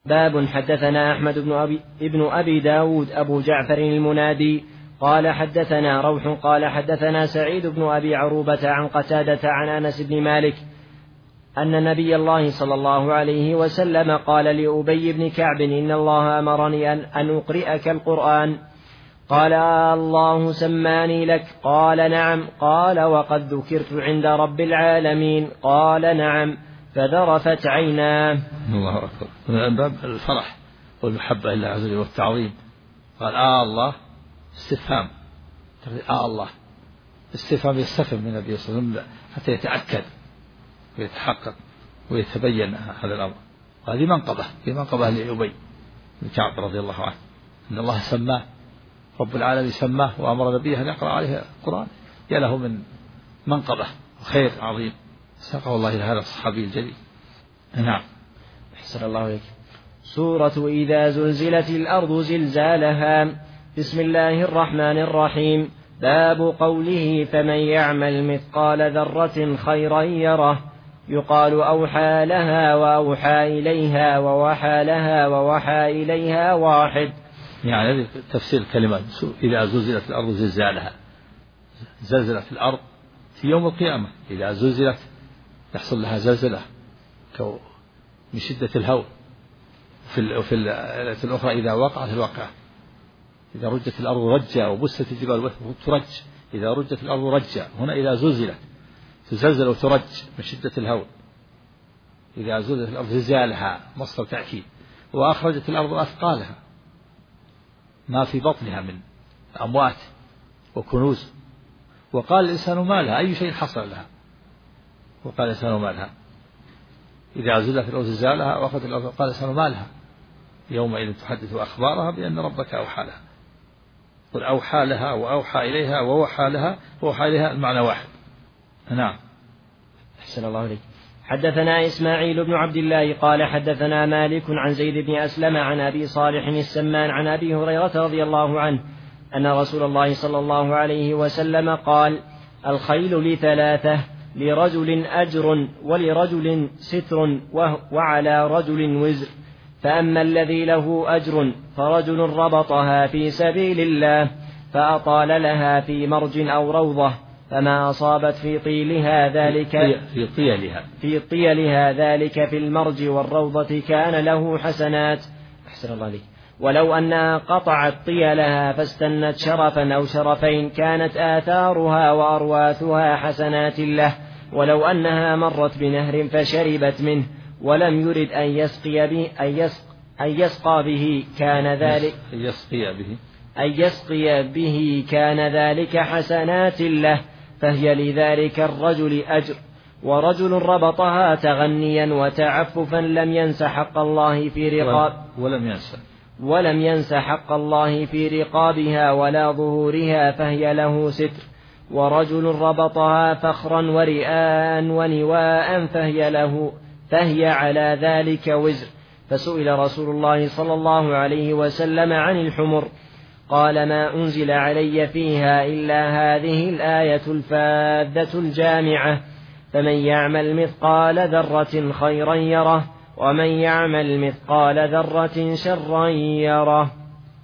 باب. حدثنا أحمد ابن أبي داود أبو جعفر المنادي قال حدثنا روح قال حدثنا سعيد بن أبي عروبة عن قتادة عن أنس بن مالك أن نبي الله صلى الله عليه وسلم قال لأبي بن كعب إن الله أمرني أن أقرئك القرآن. قال الله سماني لك؟ قال نعم. قال وقد ذكرت عند رب العالمين؟ قال نعم. فذرفت عيناه. الله أكبر. من باب الفرح والمحبة لله عز وجل والتعظيم. قال الله استفهام، الله استفهام يستفهم من النبي صلى الله عليه وسلم حتى يتأكد ويتحقق ويتبين هذا الأمر. هذه منقبة لأبي بن كعب رضي الله عنه، إن الله سماه رب العالمين، سماه وأمر نبيه أن يقرأ عليه القرآن، يا له من منقبة وخير عظيم ساقه الله إلى هذا الصحابي الجليل. نعم. أحسن الله إليك. سورة إذا زلزلت الأرض زلزالها. بسم الله الرحمن الرحيم. باب قوله فمن يعمل مثقال ذرة خيرا يره. يقال أوحى لها وأوحى إليها ووحى لها ووحى إليها واحد. يعني هذه تفسير الكلمات. إذا زلزلت الأرض زلزالها، زلزلت الأرض في يوم القيامة. إذا زلزلت يحصل لها زلزلة من شدة الهول. وفي الآية الأخرى إذا وقعت الواقعة، إذا رجت الأرض رجا وبست الجبال ترج. إذا رجت الأرض رجا، هنا إذا زلزلت تزلزل وترج من شدة الهول. إذا زلزلت الأرض زلزالها مصدر تأكيد. وأخرجت الأرض أثقالها، ما في بطنها من أموات وكنوز. وقال الإنسان ما لها، أي شيء حصل لها. وقال الإنسان ما لها إذا زلزلت الأرض زلزالها وأخرجت الأرض، قال الإنسان ما لها يومئذ تحدث أخبارها بأن ربك أوحى لها. قل أوحى لها وأوحى إليها ووحى لها ووحى إليها المعنى واحد. نعم. أحسن الله عليك. حدثنا إسماعيل بن عبد الله قال حدثنا مالك عن زيد بن أسلم عن أبي صالح السمان عن أبي هريرة رضي الله عنه أن رسول الله صلى الله عليه وسلم قال الخيل لثلاثة: لرجل أجر ولرجل ستر وعلى رجل وزر. فأما الذي له أجر فرجل ربطها في سبيل الله فأطال لها في مرج أو روضة فما أصابت في طيلها ذلك في المرج والروضة كان له حسنات. أحسن الله عليك. ولو أنها قطعت طيلها فاستنت شرفا أو شرفين كانت آثارها وأرواثها حسنات له. ولو أنها مرت بنهر فشربت منه ولم يرد أن يسقى به كان ذلك حسنات له، فهي لذلك الرجل أجر. ورجل ربطها تغنيا وتعففا لم ينس حق الله في رقابها ولا ظهورها فهي له ستر. ورجل ربطها فخرا ورئاء ونواء فهي على ذلك وزر. فسئل رسول الله صلى الله عليه وسلم عن الحمر قال ما أنزل علي فيها إلا هذه الآية الفاذة الجامعة: فمن يعمل مثقال ذرة خيرا يره ومن يعمل مثقال ذرة شرا يره.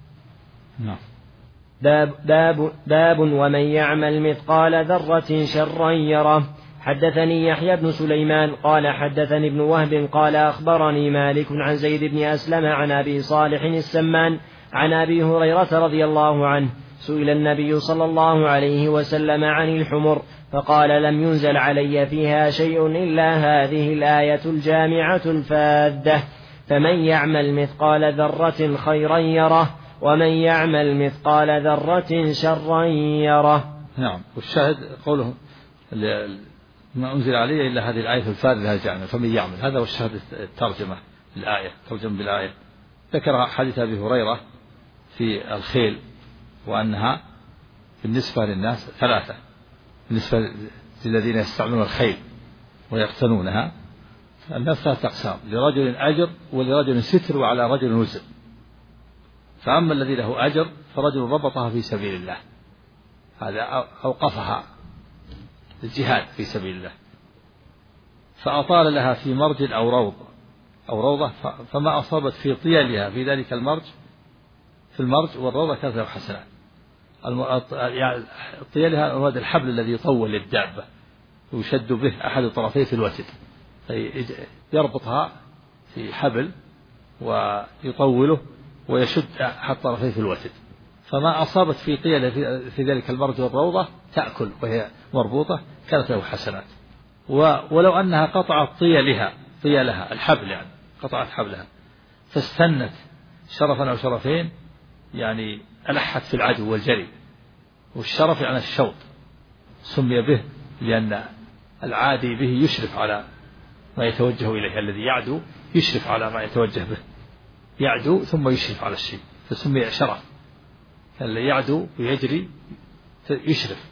باب ومن يعمل مثقال ذرة شرا يره. حدثني يحيى بن سليمان قال حدثني ابن وهب قال أخبرني مالك عن زيد بن أسلم عن أبي صالح السمان عن أبي هريرة رضي الله عنه سئل النبي صلى الله عليه وسلم عن الحمر فقال لم ينزل علي فيها شيء إلا هذه الآية الجامعة الفاذة: فمن يعمل مثقال ذرة خيرا يره ومن يعمل مثقال ذرة شرا يره. نعم. والشاهد قوله ما أنزل عليه إلا هذه الآية الفاذة الجامعة فمن يعمل، هذا هو الشاهد الترجمة الآية، ترجمة بالآية. ذكر حديث أبي هريرة في الخيل وأنها بالنسبة للناس ثلاثة: بالنسبة للذين يستعملون الخيل ويقتنونها الناس ثلاثة أقسام: لرجل أجر ولرجل ستر وعلى رجل وزر. فأما الذي له أجر فرجل ربطها في سبيل الله، هذا أوقفها الجهاد في سبيل الله، فأطال لها في مرج أو روض أو روضة فما أصابت في طيالها في ذلك المرج في المرج والروضة كانت له حسنات. يعني طيالها هو هذا الحبل الذي يطول للدابة ويشد به أحد طرفيه في الوتد، يربطها في حبل ويطوله ويشد أحد طرفيه في الوتد، فما أصابت في طيالها في ذلك المرج والروضة تأكل وهي مربوطة كانت له حسنات. ولو أنها قطعت طيالها الحبل، يعني قطعت حبلها فاستنت شرفا أو شرفين، يعني ألحت في العدو والجري، والشرف يعني الشوط، سمي به لأن العادي به يشرف على ما يتوجه إليه، الذي يعدو يشرف على ما يتوجه به، يعدو ثم يشرف على الشيء فسمي شرف. الذي يعدو ويجري يشرف.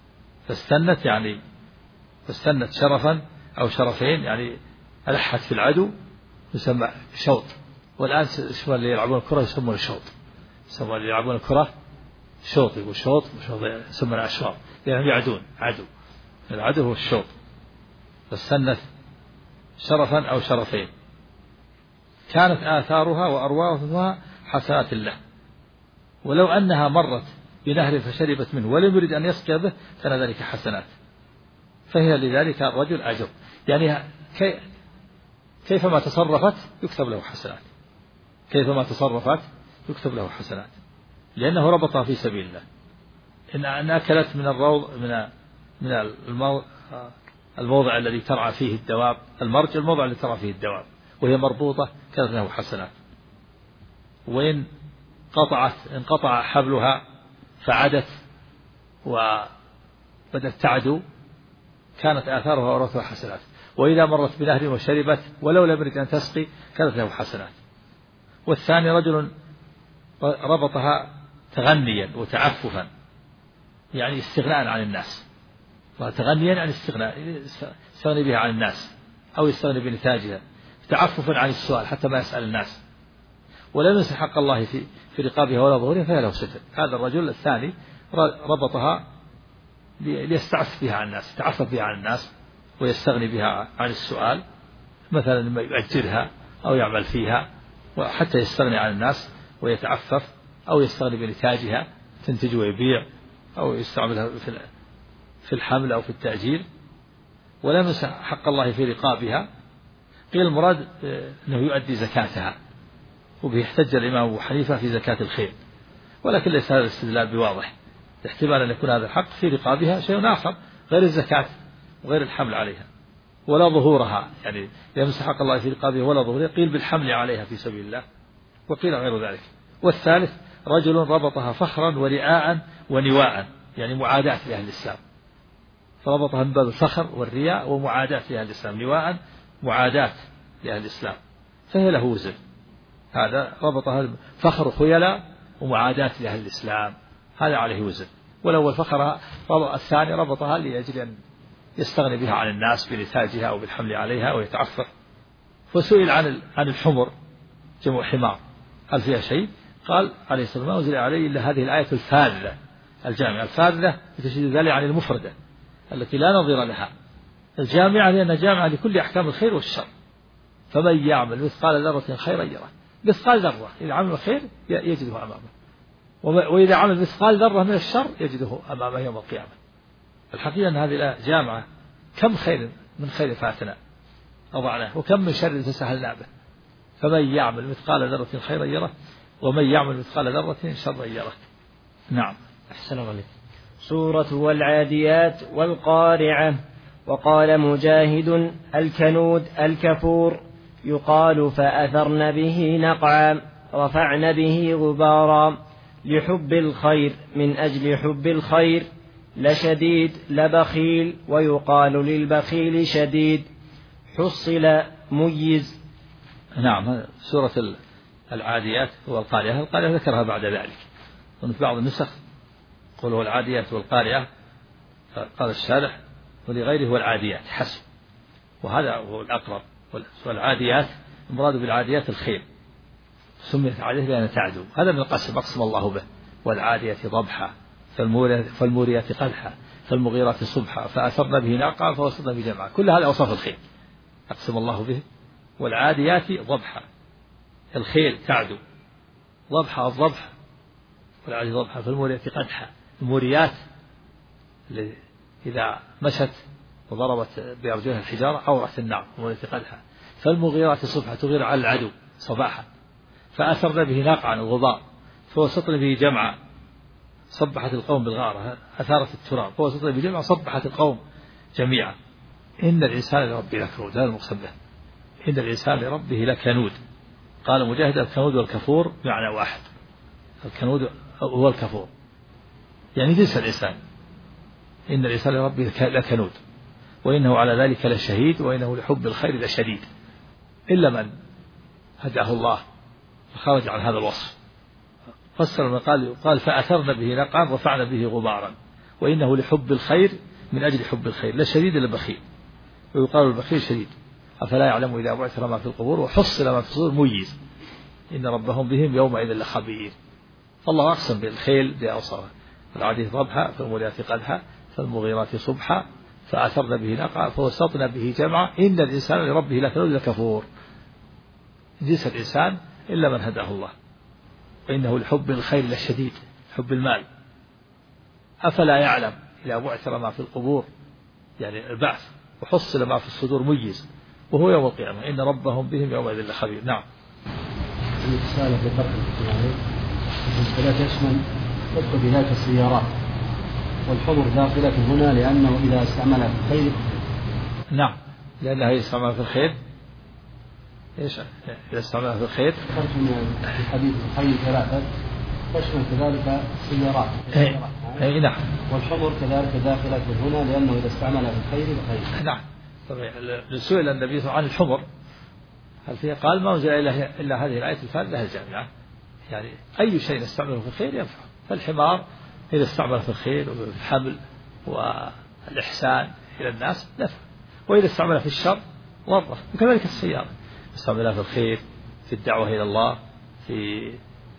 فاستنت شرفا أو شرفين، يعني ألحت في العدو يسمى شوط. والآن اللي يلعبون الكرة يسمون الشوط، يسمون اللي يلعبون الكرة شوط، يقول شوط يسمون أشواط، يعني يعدون عدو، العدو هو الشوط. فاستنت شرفا أو شرفين كانت آثارها وأرواحها حسنات له. ولو أنها مرت بنهر فشربت منه ولم يرد أن يسقي به كان ذلك حسنات، فهي لذلك الرجل أجر. يعني كيفما تصرفت يكتب له حسنات، كيفما تصرفت يكتب له حسنات، لأنه ربطها في سبيل الله. إن أكلت من الروض من الموضع الذي ترعى فيه الدواب، المرج الموضع الذي ترعى فيه الدواب وهي مربوطة كانت له حسنات. وإن انقطع حبلها فعدت وبدت تعدو كانت آثارها وأورثها حسنات. وإذا مرت بنهر وشربت ولو لم يرد أن تسقي كانت له حسنات. والثاني رجل ربطها تغنيا وتعففا، يعني استغناء عن الناس، وتغنيا عن يستغني بها عن الناس أو يستغني بنتاجها، تعففا عن السؤال حتى ما يسأل الناس، ولم ينسى حق الله في رقابها ولا ظهورها فهي له ستر. هذا الرجل الثاني ربطها ليستعف بها عن الناس، يتعفف بها عن الناس ويستغني بها عن السؤال، مثلا لما يؤجرها أو يعمل فيها وحتى يستغني عن الناس ويتعفف، أو يستغني بنتاجها تنتج ويبيع، أو يستعملها في الحمل أو في التأجير، ولم ينسى حق الله في رقابها. قيل المراد أنه يؤدي زكاتها، وبه احتج الإمام أبو حنيفة في زكاة الخيل، ولكن ليس هذا الاستدلال بواضح، احتمال أن يكون هذا الحق في رقابها شيء آخر غير الزكاة وغير الحمل عليها ولا ظهورها، يعني يمسح حق الله في رقابها ولا ظهورها، قيل بالحمل عليها في سبيل الله، وقيل غير ذلك. والثالث رجل ربطها فخرا ورئاء ونواء، يعني معاداة لأهل الإسلام، فربطها من باب الفخر والرياء ومعاداة لأهل الإسلام، نواء معاداة لأهل الإسلام، فهي له وزر. هذا ربطها فخر خيلاء ومعاداة لأهل الإسلام، هذا عليه وزر. ولو الفخر الثاني ربطها لأجل أن يستغني بها عن الناس بنتاجها أو بالحمل عليها ويتعفف. فسئل عن الحمر جمع حمار هل فيها شيء؟ قال عليه الصلاة والسلام: ما أنزل عليه إلا هذه الآية الفاذة الجامعة. الفاذة بتشديد ذلك عن المفردة التي لا نظير لها، الجامعة لأنها جامعة لكل أحكام الخير والشر. فمن يعمل مثقال ذرة خيرا يره، مثقال ذرة إذا عمل الخير يجده أمامه، وإذا عمل مثقال ذرة من الشر يجده أمامه يوم القيامة. الحقيقة أن هذه الآية جامعة، كم خير من خير فاتنا أضعناه، وكم من شر تسهلنا به. فمن يعمل مثقال ذرة خيرا يره، ومن يعمل مثقال ذرة شرا يره. نعم. أحسن الله. سورة والعاديات والقارعة. وقال مجاهد: الكنود الكفور، يقال فأثرن به نقعا، رفعن به غبارا، لحب الخير من أجل حب الخير، لشديد لبخيل، ويقال للبخيل شديد، حصل ميز. نعم. سورة العاديات والقارعة، القارعة ذكرها بعد ذلك، وفي بعض النسخ قل هو العاديات والقارعة، قال الشارح ولغيره هو العاديات حسب، وهذا هو الأقرب. والعاديات المراد بالعاديات الخيل، سميت عادية لأنها تعدو، هذا من القسم أقسم الله به. والعاديات ضبحا فالموريات قدحا فالمغيرات صبحا فأثرن به ناقعا فوسطن به جمعا، كل هذا أوصاف الخيل أقسم الله به والعاديات ضبحا، الخيل تعدو ضبحا الضبح، والعادي ضبحا، فالموريات قدحا، الموريات إذا مشت وضربت بأرجلها الحجارة أورت النار، الموريات قدحا، فالمغيرات صبحا تغير على العدو صباحا، فأثرن به ناقعا الغبار فوسطن به جمعا، صبحت القوم بالغارة أثارت التراب، فوسطن به جمعا صبحت القوم جميعا. إن الإنسان لربه لكنود، هذا المقسم به، إن الإنسان لربه لكنود. قال مجاهد الكنود والكفور معنى واحد، الكنود هو الكفور يعني جنس الإنسان. إن الإنسان لربه لكنود وإنه على ذلك لشهيد وإنه لحب الخير لشديد، إلا من هداه الله فخرج عن هذا الوصف. فسر من قال فأثرن به نقعا رفعنا به غبارا، وإنه لحب الخير من أجل حب الخير لشديد للبخيل، ويقال البخيل شديد. أفلا يعلم إذا بعثر ما في القبور وحصل ما في الصدور ميز، إن ربهم بهم يومئذ لخبير. فالله أقسم بالخيل بأوصافها، فالعادية ضبحا، فالموريات قدحا، فالمغيرات صبحا، فأثرن به نقعا، فوسطن به جمعا. إن الإنسان لربه لكنود لكفور، جنس الإنسان إلا من هداه الله، وإنه لحب الخير لشديد، حب المال. أفلا يعلم إذا بعثر ما في القبور يعني البعث وحصل ما في الصدور ميز، وهو يوم القيامة إن ربهم بهم يومئذ لخبير. نعم. الرسالة في فرق الاختياري فلا تشمل تدخل بذلك السيارات والحمر داخلة هنا لأنه إذا استعملها في الخير. نعم، لأنها يستعملها في الخير. إيش إذا استعملها في الخير؟ ذكرت في حديث الخيل ثلاثة تشمل كذلك السيارات. أي نعم. والحمر كذلك داخلة هنا لأنه إذا استعملها في الخير الخير. نعم. سئل النبي صلى الله عليه وسلم عن الحمر هل فيها؟ قال ما أنزل إلا هذه الآية الفاضلة الجامعة، يعني أي شيء نستعمله في الخير ينفع. فالحمار إذا استعمل في الخير وفي الحمل والإحسان إلى الناس نفع، وإذا استعمل في الشر ضره. وكذلك السيارة استعملها في الخير، في الدعوة إلى الله، في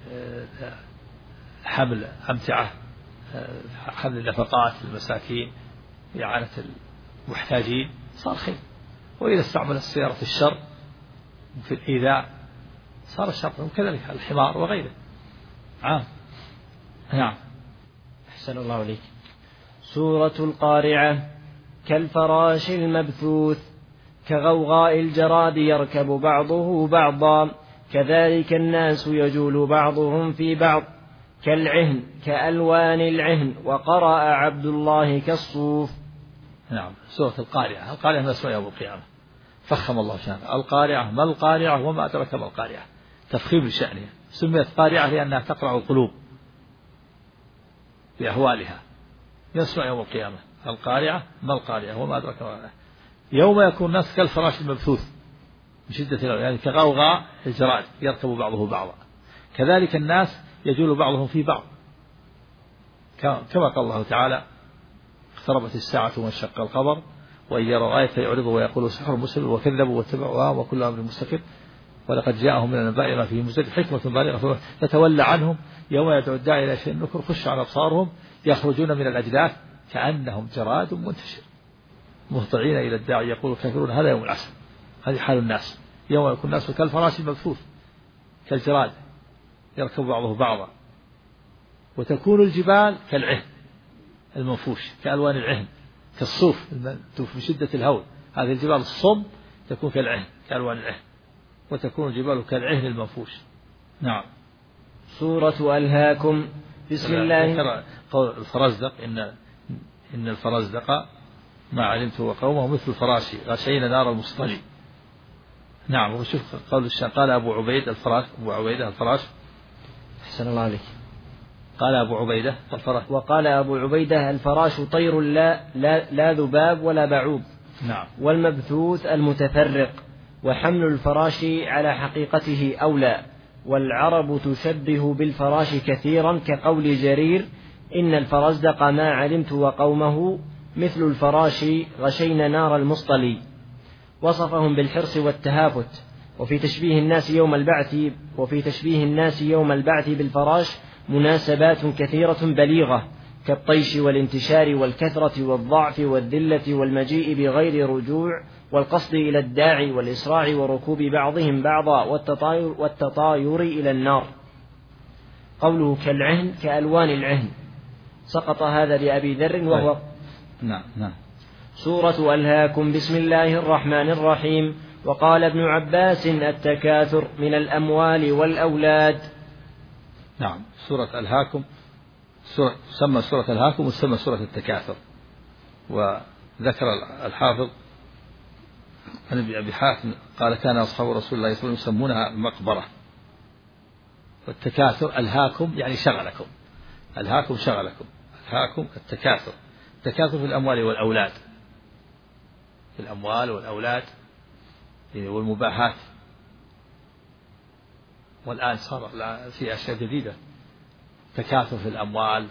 حمل أمتعة، حمل النفقات للمساكين، إعانة المحتاجين، صار خير. وإذا استعمل السيارة في الشر في الإيذاء صار الشر. وكذلك الحمار وغيره. نعم. أحسن الله عليك. سورة القارعة كالفراش المبثوث، كغوغاء الجراد يركب بعضه بعضا، كذلك الناس يجول بعضهم في بعض، كالعهن كألوان العهن، وقرأ عبد الله كالصوف. نعم. سورة القارعة، القارعة من أسماء يوم القيامة، فخم الله شأنها. القارعة ما القارعة وما أدرك ما القارعة، تفخيم لشأنها. سميت قارعة لأنها تقرع القلوب بأهوالها، من أسماء يوم القيامة. القارعة ما القارعة وما أدرك ما القارعة، يوم يكون الناس كالفراش المبثوث من شدة يعني كغوغاء الجراد يركب بعضه بعضا، كذلك الناس يجول بعضهم في بعض، كما قال الله تعالى اقتربت الساعة وانشق القمر وإن يروا آية يعرضوا ويقولوا سحر مسلم وكذبوا واتبعوا وكل أمر مستقر ولقد جاءهم من الأنباء ما فيه مزدجر حكمة بالغة فتولى عنهم يوم يدعو الداعي إلى شيء نكر خش على أبصارهم يخرجون من الأجداث كأنهم جراد منتشر مهطعين إلى الداعي يقول الكافرون هذا يوم العسل. هذه حال الناس يوم يكون الناس كالفراش المبثوث كالجراد يركب بعضه بعضا، وتكون الجبال كالعهن المنفوش كألوان العهن كالصوف المنتوف من شدة الهول. هذه الجبال الصم تكون كالعهن كألوان العهن، وتكون الجبال كالعهن المنفوش. نعم. سورة ألهاكم. بسم الله. قول الفرزدق إن الفرزدق ما علمت وقومه مثل الفراش غشين نار المصطلي. نعم. وشوف قول قال أبو عبيد الفراش، أبو عبيدة الفراش. أحسن الله عليك. قال أبو عبيدة الفراش. وقال أبو عبيدة الفراش طير لا ذباب ولا بعوض. نعم. والمبثوث المتفرق، وحمل الفراش على حقيقته أولى. والعرب تشبه بالفراش كثيرا كقول جرير إن الفرزدق ما علمت وقومه مثل الفراش غشين نار المصطلي. وصفهم بالحرص والتهافت. وفي تشبيه الناس يوم البعث بالفراش مناسبات كثيرة بليغة كالطيش والانتشار والكثرة والضعف والذلة والمجيء بغير رجوع والقصد إلى الداعي والإسراع وركوب بعضهم بعضا والتطاير إلى النار. قوله كالعهن كألوان العهن سقط هذا لأبي ذر وهو نعم. سورة ألهاكم بسم الله الرحمن الرحيم. وقال ابن عباس التكاثر من الأموال والأولاد. نعم. سورة ألهاكم سمى سورة ألهاكم وسمى سورة التكاثر. وذكر الحافظ عن أبي حاتم قال كان أصحاب رسول الله صلى الله عليه وسلم يسمونها المقبرة. والتكاثر ألهاكم يعني شغلكم، ألهاكم شغلكم، ألهاكم التكاثر، التكاثر في الأموال والأولاد، في الأموال والأولاد والمباحات. والآن صار في أشياء جديدة، تكاثر في الأموال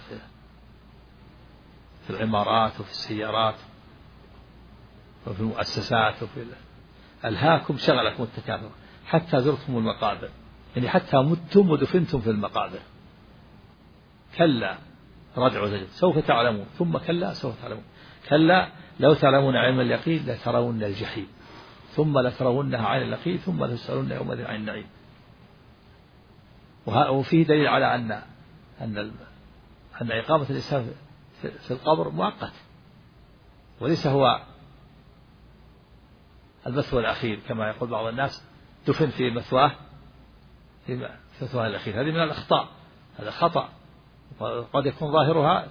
في العمارات وفي السيارات وفي المؤسسات ألهاكم شغلكم التكاثر حتى زرتم المقابر، يعني حتى متم ودفنتم في المقابر. كلا رجع وزجر سوف تعلمون ثم كلا سوف تعلمون كلا لو تعلمون علم اليقين لترون الجحيم ثم لترونها عين اليقين ثم لتسألون يومئذ عن النعيم. وفيه دليل على أن إقامة الإنسان في القبر مؤقت، وليس هو المثوى الأخير كما يقول بعض الناس دفن في مثواه الأخير. هذه من الأخطاء، هذا خطأ. قد يكون ظاهرها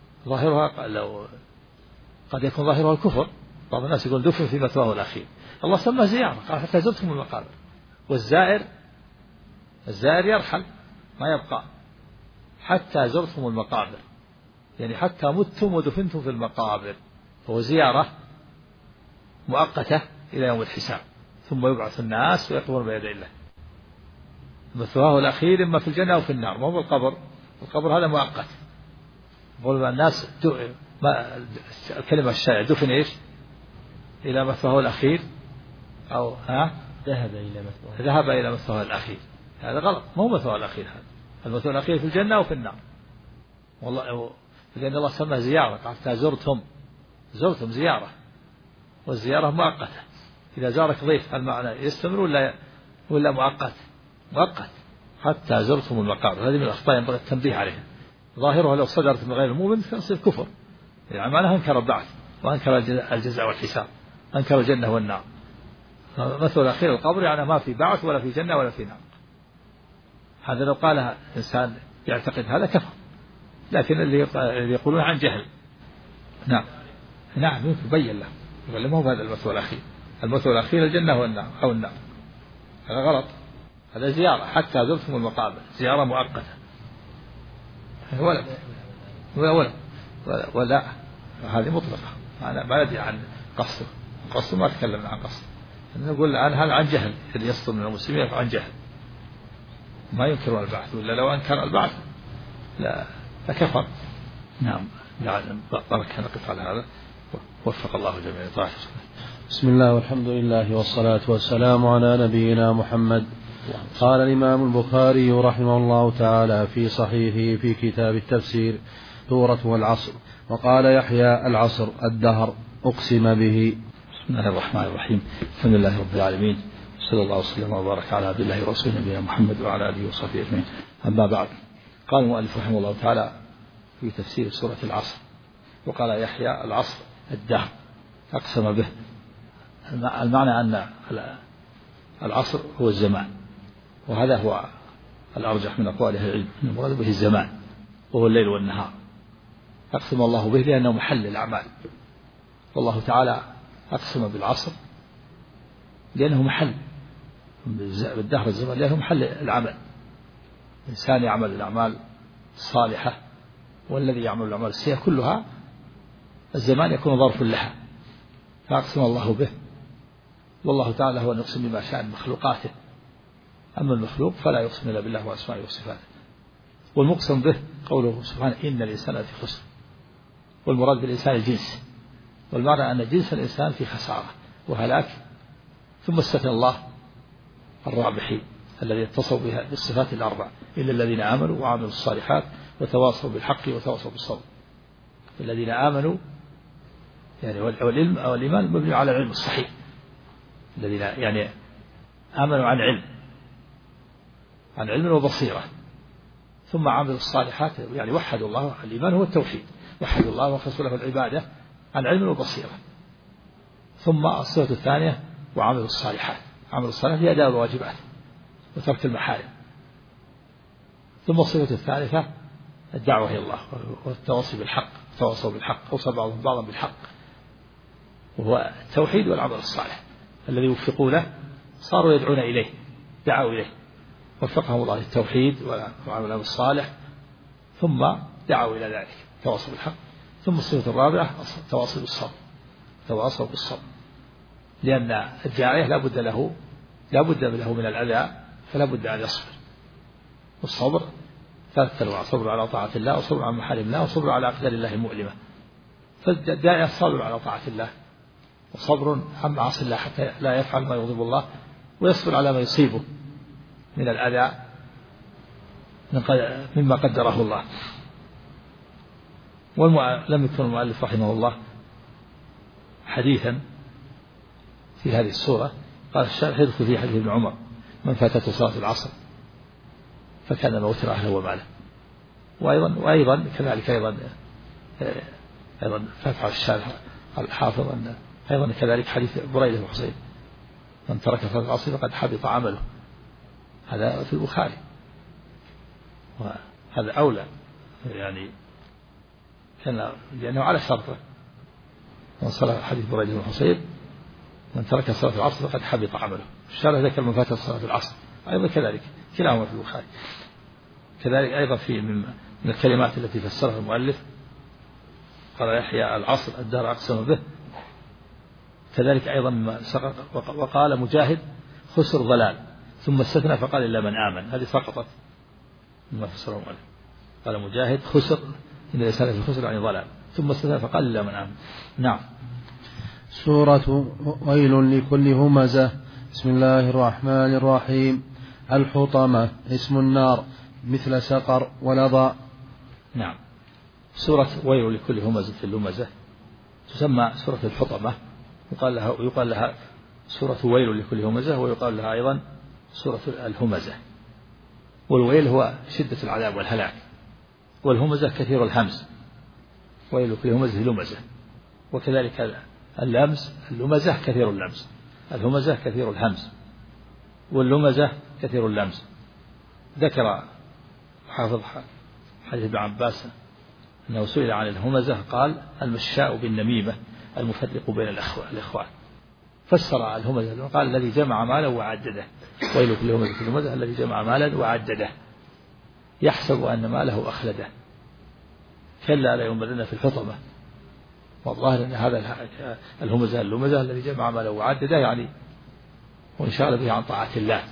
قد يكون ظاهرها الكفر. بعض الناس يقول دفن في مثواه الأخير. الله سمى زيارة، قال حتى زرتم المقابر. والزائر يرحل ما يبقى حتى زرتم المقابر، يعني حتى متم ودفنتم في المقابر، فهو زيارة مؤقتة إلى يوم الحساب، ثم يبعث الناس ويقومون بيد الله. مثواه الأخير إما في الجنة أو في النار، ما هو القبر. القبر هذا مؤقت. يقول الناس الكلمة الشائعة دفن إيش إلى مثواه الأخير أو ذهب إلى مثواه الأخير. هذا غلط، ما هو مثواه الأخير. هذا المثوى الأخير في الجنة أو في النار. والله لأن الله سمى زيارة، حتى زرتم زيارة، والزيارة مؤقتة. إذا زارك ضيف المعنى يستمر ولا مؤقت حتى زرتم المقابر. هذه من الأخطاء ينبغي التنبيه عليها. ظاهرها لو صدرت من غير المؤمن فيصير كفر، يعني معناها أنكر البعث وأنكر الجزاء والحساب، أنكر الجنة والنار. مثل الأخير القبر يعني ما في بعث ولا في جنة ولا في نار. هذا لو قالها إنسان يعتقد هذا كفر، لكن اللي يقولون عن جهل. نعم يبين له يقول ما هو هذا المثوى الأخير. المثوى الأخير الجنة والنار أو النار. هذا غلط، هذا زيارة حتى زرتم المقابر، زيارة مؤقتة. ولا هذه مطلقة. أنا ما أدري عن قصده ما تكلمنا عن قصده. نقول الآن هذا عن جهل، اللي يصدر من المسلمين عن جهل ما ينكرون البعث، ولا لو أنكر البعث لا فكفر. نعم بارك نقف على هذا. وفق الله جميعا. بسم الله والحمد لله والصلاة والسلام على نبينا محمد. قال الإمام البخاري رحمه الله تعالى في صحيحه في كتاب التفسير سورة والعصر. وقال يحيى العصر الدهر أقسم به. بسم الله الرحمن الرحيم. الحمد لله رب العالمين، صلى الله وسلم وبارك على عبد الله ورسوله نبينا محمد وعلى آله وصحبه أجمعين. أما بعد، قال المؤلف رحمه الله تعالى في تفسير سورة العصر وقال يحيى العصر الدهر أقسم به. المعنى أن العصر هو الزمان، وهذا هو الأرجح من أقوال أهل العلم، المراد به الزمان وهو الليل والنهار. أقسم الله به لأنه محل الأعمال، والله تعالى أقسم بالعصر لأنه محل بالدهر الزمان، لأنه محل العمل. الإنسان يعمل الأعمال الصالحة، والذي يعمل الأعمال السيئة كلها الزمان يكون ظرف لها، فأقسم الله به. والله تعالى هو يقسم بما شاء من مخلوقاته، أما المخلوق فلا يقسم إلا بالله وأسمائه وصفاته. والمقسم به قوله سبحانه إن الإنسان لفي خسر، والمراد بالإنسان الجنس، والمعنى أن جنس الإنسان في خسارة وهلاك. ثم استثنى الله الرابحين الذي يتصوا بها بالصفات الأربع، إلا الذين آمنوا وعملوا الصالحات وتواصوا بالحق وتواصوا بالصبر. الذين آمنوا يعني والعلم أو الإيمان مبني على العلم الصحيح، الذين يعني آمنوا عن علم وبصيرة، ثم عملوا الصالحات، يعني وحدوا الله. الإيمان هو التوحيد، وحدوا الله وخلصوا له العبادة عن علم وبصيرة. ثم الصفة الثانية وعملوا الصالحات، عملوا الصالحات هي أداء الواجبات وترك المحارم. ثم الصفة الثالثة الدعوة إلى الله والتواصي بالحق، التواصوا بالحق، أوصى بعضهم بعضا بالحق، وهو التوحيد والعمل الصالح الذي وفقوا له، صاروا يدعون إليه، دعوا إليه، وفقهم الله للتوحيد والعمل الصالح، ثم دعوا إلى ذلك، تواصوا بالحق. ثم الصفة الرابعة التواصي بالصبر، تواصوا بالصبر، لأن الداعية لا بد له من الأذى، فلا بد أن يصبر. والصبر ثلاثة أنواع: صبر على طاعة الله، وصبر عن محارم الله، وصبر على أقدار الله المؤلمة. فالداعية صابر على طاعة الله، وصبر عن معاصي الله حتى لا يفعل ما يغضب الله، ويصبر على ما يصيبه من الأذى مما قدره الله. لم يكن المؤلف رحمه الله حديثا في هذه السورة، قال الشارح يذكر في حديث ابن عمر: من فاتته صلاة العصر فكان موتر أهله وماله. وأيضا كذلك أيضا فتح الشارح الحافظ أن أيضا كذلك حديث بريدة بن حصين: من ترك صلاة العصر فقد حبط عمله. هذا في البخاري، وهذا أولى يعني كان لأنه على شرطه. من صلى حديث بريدة بن حصين: من ترك صلاة العصر فقد حبط عمله. الشارح ذكر من فاتته صلاة العصر، أيضا كذلك كلاهما في البخاري. كذلك أيضا في من الكلمات التي فسرها المؤلف قال يحيى: العصر الدهر أقسم به. كذلك أيضا ما وقال مجاهد: خسر ضلال، ثم استثنى فقال إلا من آمن. هذه سقطت مما فسره المؤلف. قال مجاهد: خسر، إن الإنسان في خسر يعني ضلال، ثم استثنى فقال إلا من آمن. نعم. سورة ويل لكل همزة. بسم الله الرحمن الرحيم. الحطمة اسم النار مثل سقر ولظى. نعم. سورة ويل لكل همزة لمزة تسمى سورة الحطمة، يقال لها سورة ويل لكل همزة، ويقال لها أيضا سورة الهمزة. والويل هو شدة العذاب والهلاك، والهمزة كثير الهمز. ويل لكل همزة لمزة. وكذلك اللمزة كثير اللمز، الهمزة كثير الهمز، واللمزة كثير اللمز. ذكر حافظ حديث ابن عباس أنه سئل عن الهمزة قال: المشاء بالنميمة المفرق بين الإخوان. فسر الهمزة قال: الذي جمع مالا وعدده. ويل كل همزة لمزة الذي جمع مالا وعدده يحسب أن ماله أخلده كلا لا ينبذن في الحطمة. والله أن هذا الهمزة اللمزة الذي جمع ماله وعدده يعني وانشغل به عن طاعة الله،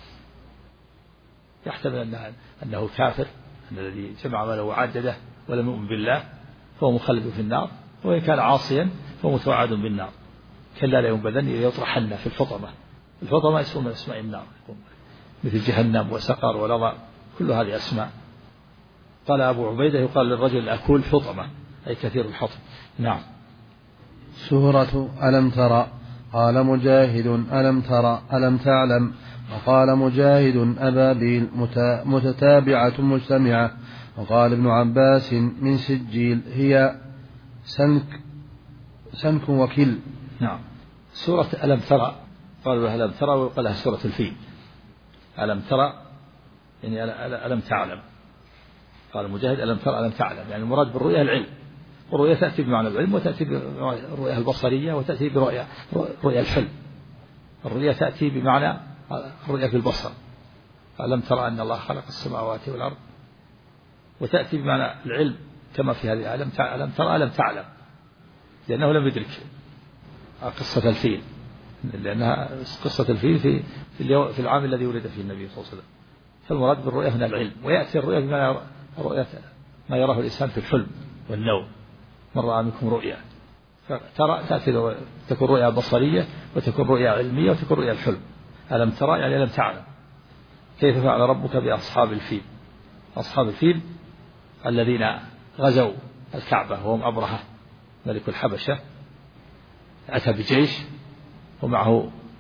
يحتمل أنه كافر، أن الذي جمع ماله وعدده ولم يؤمن بالله فهو مخلد في النار، وإن كان عاصيا فهو متوعد بالنار. كلا لا ينبذن يطرحن في الحطمة. الحطمة اسم من أسماء النار، مثل جهنم وسقر ولظى، كل هذه أسماء. قال أبو عبيدة: يقال للرجل الأكول حطمة، أي كثير الحطم. نعم. سورة ألم ترى. قال مجاهد: ألم ترى ألم تعلم. وقال مجاهد: أبابيل متتابعة مجتمعة. وقال ابن عباس: من سجيل، هي سنك وكل. نعم. سورة ألم ترى قالوا لها ألم ترى، ويقال لها سورة الفيل. ألم ترى يعني ألم تعلم. قال مجاهد: ألم ترى ألم تعلم، يعني المراد بالرؤية العلم، والرؤية تأتي بمعنى العلم، وتأتي بالرؤية البصرية، وتأتي برؤية الحلم. الرؤية تأتي بمعنى الرؤية بالبصر. ألم ترى أن الله خلق السماوات والأرض، وتأتي بمعنى العلم كما في هذه ألم ترى ألم تعلم، لأنه لم يدرك قصة الفيل، لأنها قصة الفيل في العام الذي ولد فيه النبي صلى الله عليه وسلم. فالمراد بالرؤية هنا العلم، ويأتي الرؤية بمعنى رؤية ما يراه الإنسان في الحلم والنوم. من رأى منكم رؤيا، فترى تأتي تكون رؤيا بصرية، وتكون رؤيا علمية، وتكون رؤيا الحلم. ألم ترى يعني ألم تعلم. كيف فعل ربك بأصحاب الفيل؟ أصحاب الفيل الذين غزوا الكعبة وهم أبرهة ملك الحبشة، أتى بجيش ومعه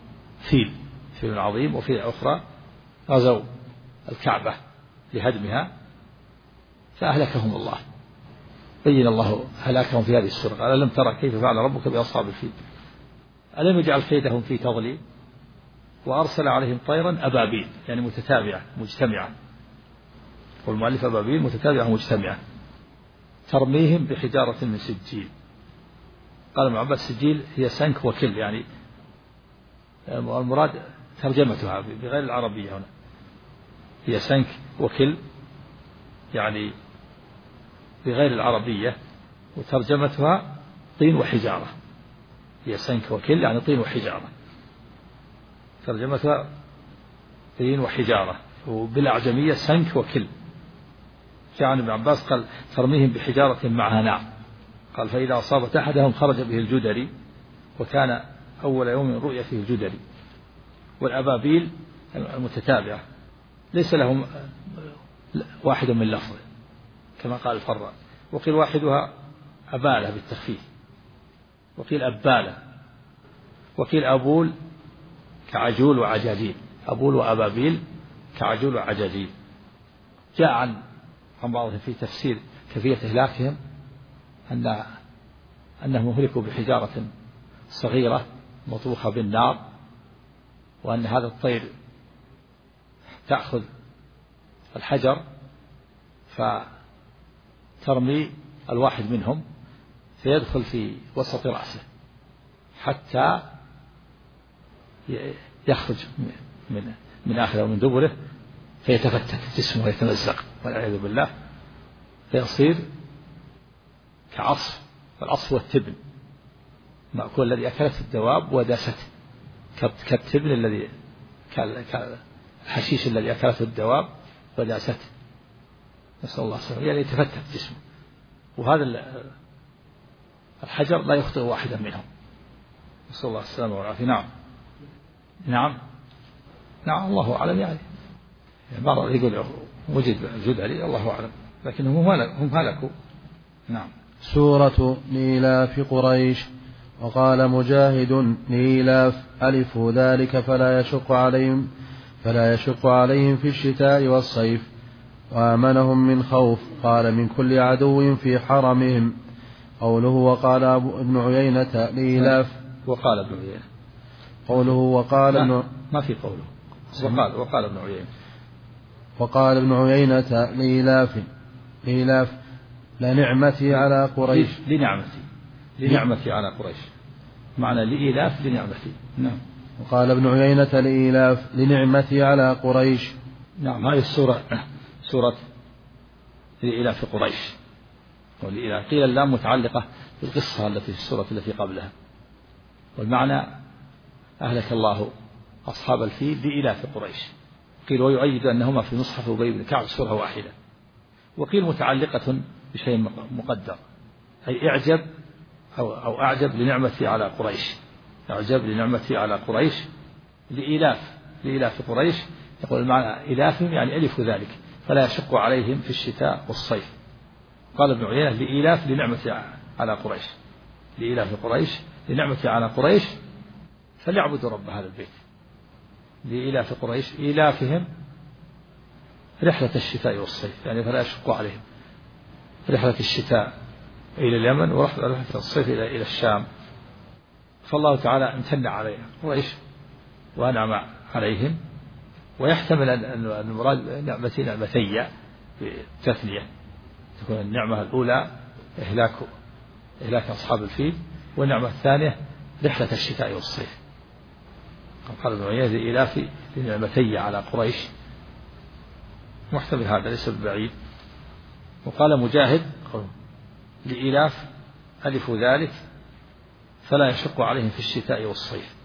فيل عظيم، وفي أخرى غزوا الكعبة لهدمها فأهلكهم الله، بين الله هلاكهم في هذه السورة. قال ألم ترى كيف فعل ربك بأصحاب الفيل ألم يجعل كيدهم في تضليل وأرسل عليهم طيرا أبابيل، يعني متتابعة مجتمعة، والمؤلف أبابيل متتابعة مجتمعة، ترميهم بحجارة من سجيل. قال ابن عباس السجيل هي سنك وكل، يعني المراد ترجمتها بغير العربية هنا، هي سنك وكل يعني بغير العربية، وترجمتها طين وحجارة. هي سنك وكل يعني طين وحجارة، ترجمتها طين وحجارة، وبالأعجمية سنك وكل. جاء عن ابن عباس قال ترميهم بحجارة معها نار، قال فإذا أصابت أحدهم خرج به الجدري، وكان أول يوم رؤية فيه الجدري. والأبابيل المتتابعة ليس لهم واحد من لفظه كما قال الفراء، وقيل واحدها أبالة بالتخفيف، وقيل أبالة، وقيل أبول كعجول وعجاجيل، أبول وأبابيل كعجول وعجاجيل. جاء عن بعضهم في تفسير كيفية إهلاكهم أنهم هلكوا بحجارة صغيرة مطبوخة بالنار، وأن هذا الطير تأخذ الحجر فترمي الواحد منهم فيدخل في وسط رأسه حتى يخرج من آخره ومن دبره، فيتفتت جسمه ويتمزق والعياذ بالله، فيصير كعصف. والعصف هو التبن، مأكول الذي أكلته الدواب وداسته، كالتبن الذي كالحشيش الذي أكلته الدواب وداسته، نسأل الله السلامة، يعني يتفتت جسمه. وهذا الحجر لا يخطئ واحدا منهم، نسأل الله السلامة والعافية. نعم الله أعلم، يعني بعض يقول وجد الجدري، الله أعلم، لكنهم هم هلكوا. نعم. سورة لإيلاف قريش. وقال مجاهد لإيلاف ألف ذلك فلا يشق عليهم في الشتاء والصيف، وآمنهم من خوف. قال من كل عدو في حرمهم. قوله وقال ابن عيينة لإيلاف، وقال ابن عيينة، قوله وقال ما في قوله، وقال ابن عيينة، وقال ابن عيينة لإيلاف لنعمتي على قريش، لنعمتي على قريش، معنى لإيلاف لنعمتي. نعم. وقال ابن عيينة لإيلاف لنعمتي على قريش. نعم. هذه سورة لإيلاف قريش. ولإيلاف قيل اللام متعلقة بالقصة التي في السورة التي قبلها، والمعنى أهلك الله أصحاب الفيل لإيلاف قريش. قيل ويؤيد أنهما في مصحف أبي بن كعب سورة واحدة. وقيل متعلقة بشيء مقدر، أي اعجب أو أعجب لنعمتي على قريش، أعجب لنعمتي على قريش لإيلاف قريش. يقول المعنى إيلافهم يعني ألف ذلك فلا يشق عليهم في الشتاء والصيف. قال ابن عيينة لإيلاف لنعمتي على قريش، لإيلاف قريش لنعمتي على قريش فليعبدوا رب هذا البيت. لإيلاف قريش إيلافهم رحلة الشتاء والصيف، يعني فلا يشق عليهم رحلة الشتاء إلى اليمن ورحلة الصيف إلى الشام. فالله تعالى امتن على قريش وأنعم عليهم، ويحتمل أن المراد نعمتي بالتثنية، تكون النعمة الأولى إهلاك أصحاب الفيل، والنعمة الثانية رحلة الشتاء والصيف. قال ابن عيينة إيلافي لنعمتي على قريش، محتمل هذا ليس ببعيد. وقال مجاهد لإيلاف ألف ذلك فلا يشق عليهم في الشتاء والصيف،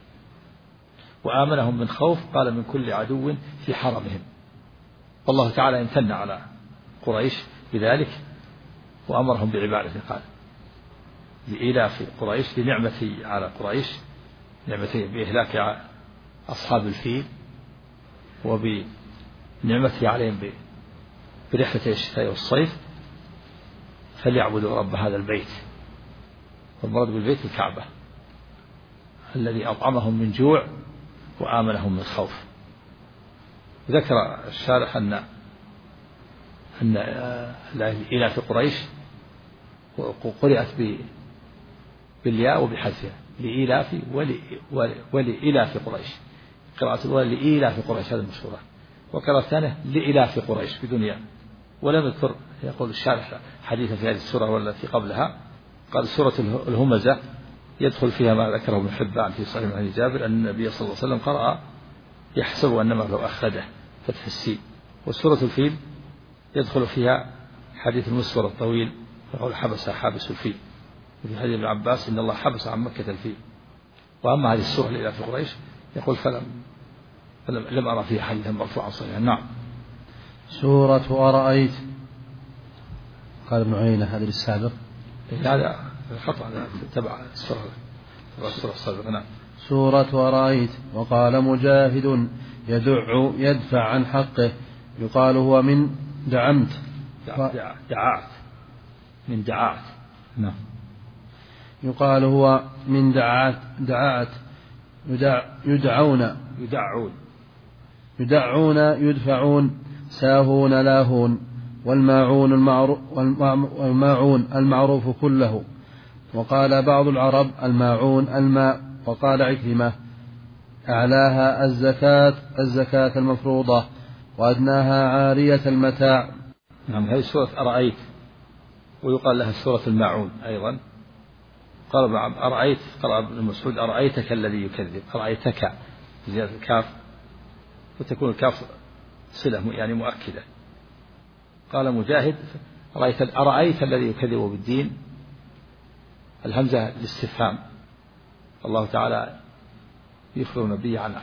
وآمنهم من خوف. قال من كل عدو في حرمهم. والله تعالى امتن على قريش بذلك وأمرهم بعبادته. قال لإيلاف قريش لنعمتي على قريش، نعمتي بإهلاك أصحاب الفيل وبنعمتي عليهم برحلة الشتاء والصيف، فليعبدوا رب هذا البيت. والمراد بالبيت الكعبة الذي أطعمهم من جوع وآمنهم من خوف. ذكر الشارح أن إيلاف قريش قرأت بالياء وبحذفها، لإيلاف ولإيلاف قريش، قراءة الأولى لإيلاف قريش هذا المشهورة، وقراءة الثانية لإيلاف قريش بدون ياء. ولم يذكر يقول الشارح حديثا في هذه السورة والتي قبلها، قال سورة الهمزة يدخل فيها ما ذكره ابن حبان في صحيح عن جابر أن النبي صلى الله عليه وسلم قرأ يحسب أنما لو أخرجه فتح السين. وسورة الفيل يدخل فيها حديث المسور الطويل يقول حبس حابس الفيل، وفي حديث ابن عباس إن الله حبس عن مكة الفيل. وأما هذه السورة لإيلاف قريش يقول لم أرى فيها حديثا مرفوعا صحيحا. نعم. سورة أرأيت قال ابن عيينة هذا السابق، هذا خطأ تبع السورة السابقة. نعم. سورة أرأيت. وقال مجاهد يدفع عن حقه، يقال هو من دعمت دععت من دععت. نعم. يقال هو من دععت يدعون يدفعون ساهون لاهون. والماعون المعروف كله. وقال بعض العرب الماعون الماء. وقال عكرمة أعلاها الزكاة المفروضة، وأدناها عارية المتاع. نعم. هذه سورة أرأيت، ويقال لها سورة الماعون أيضا. قال أرأيت، قال ابن مسعود أرأيتك الذي يكذب، أرأيتك زيادة الكاف وتكون الكاف صلة يعني مؤكدة. قال مجاهد أرأيت الذي يكذب بالدين، الهمزة الاستفهام. الله تعالى يخبر نبيه عن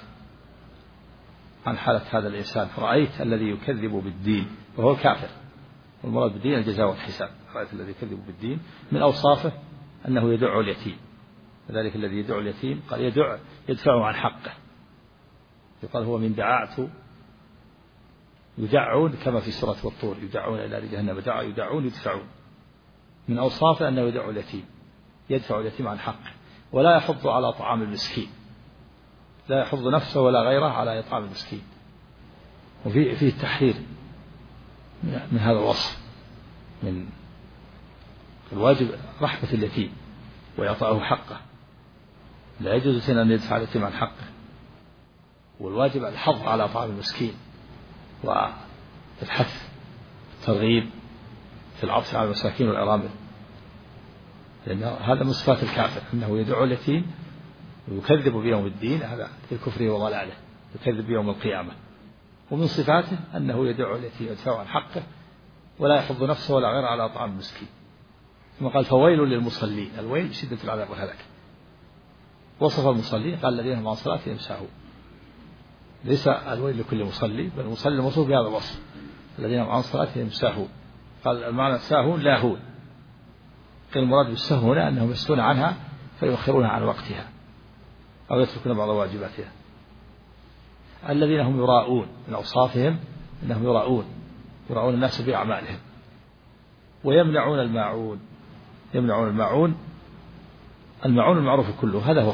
حالة هذا الإنسان، رأيت الذي يكذب بالدين وهو كافر، والمراد بالدين الجزاء والحساب. رأيت الذي يكذب بالدين من أوصافه أنه يدع اليتيم، وذلك الذي يدع اليتيم قال يدفعه عن حقه، يقال هو من دععت يدعون كما في سورة الطور يدعون إلى جهنم يدعون يدفعون. من أوصافه أنه يدع اليتيم، يدفع اليتيم عن حقه، ولا يحض على طعام المسكين، لا يحض نفسه ولا غيره على إطعام المسكين. وفيه التحذير من هذا الوصف، من الواجب رحمة اليتيم وإعطائه حقه، لا يجوز أن يدفع اليتيم عن حقه، والواجب الحض على طعام المسكين والحث الترغيب في العطف على المساكين والأرامل، لأن هذا من صفات الكافر أنه يدعو اليتيم ويكذب بيوم الدين، هذا بكفره وضلاله، يكذب بيوم القيامة. ومن صفاته أنه يدعو اليتيم يدفع عن حقه ولا يحض نفسه ولا غيره على طعام المسكين. ثم قال فويل للمصلين، الويل شدة العذاب والهلاك. وصف المصلين قال الذين هم عن صلاتهم ساهون، ليس الويل لكل مصلي، بل المصلي الموصوف بهذا الوصف الذين هم عن صلاتهم ساهون. قال المعنى ساهون لاهون، قيل المراد بالسهو هنا أنهم يسهون عنها فيؤخرونها عن وقتها أو يتركون بعض واجباتها. الذين هم يراءون، من أوصافهم أنهم يراءون الناس بأعمالهم. ويمنعون الماعون، الماعون المعروف كله، هذا هو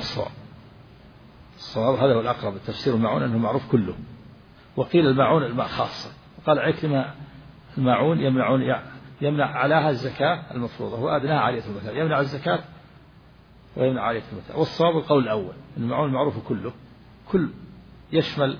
الصواب، هذا هو الأقرب. التفسير الماعون أنه معروف كله. وقيل الماعون الماء خاصة. وقال عكرمة الماعون يمنع علاها الزكاة المفروضة وأدناها عالية المتاع، يمنع الزكاة ويمنع عالية المتاع. والصواب القول الأول، الماعون المعروف كله، كل يشمل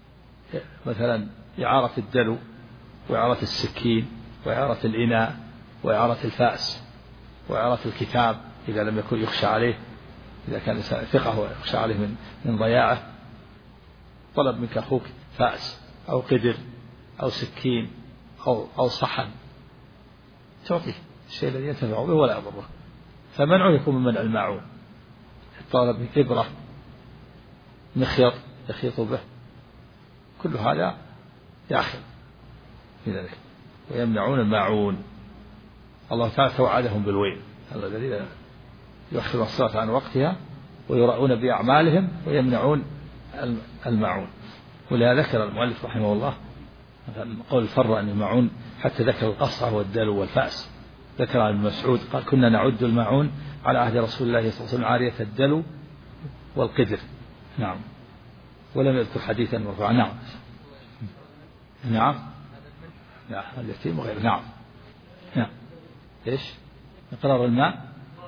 مثلا إعارة الدلو وإعارة السكين وإعارة الإناء وإعارة الفأس وإعارة الكتاب إذا لم يكن يخشى عليه، إذا كان ثقة ويخشى عليه من ضياعه. طلب منك أخوك فأس أو قدر أو سكين أو صحن، تعطيه الشيء الذي ينتفع به ولا يضره، فمنعه يكون من منع الماعون. طلب من إبرة مخيط يخيط به، كل هذا يأخذ في ذلك. ويمنعون الماعون، الله تعالى توعدهم بالويل، الذين يؤخرون الصلاة عن وقتها ويراؤون بأعمالهم ويمنعون الماعون. ولهذا ذكر المؤلف رحمه الله قول الفر أن الماعون، حتى ذكر القصعة والدلو والفأس. ذكر عن ابن مسعود قال كنا نعد الماعون على عهد رسول الله صلى الله عليه وسلم عارية الدلو والقدر. نعم. ولم يذكر حديثا مرفوعا. نعم. نعم. نعم اليتيم وغيره. نعم. نعم. ايش؟ إقرار الماء.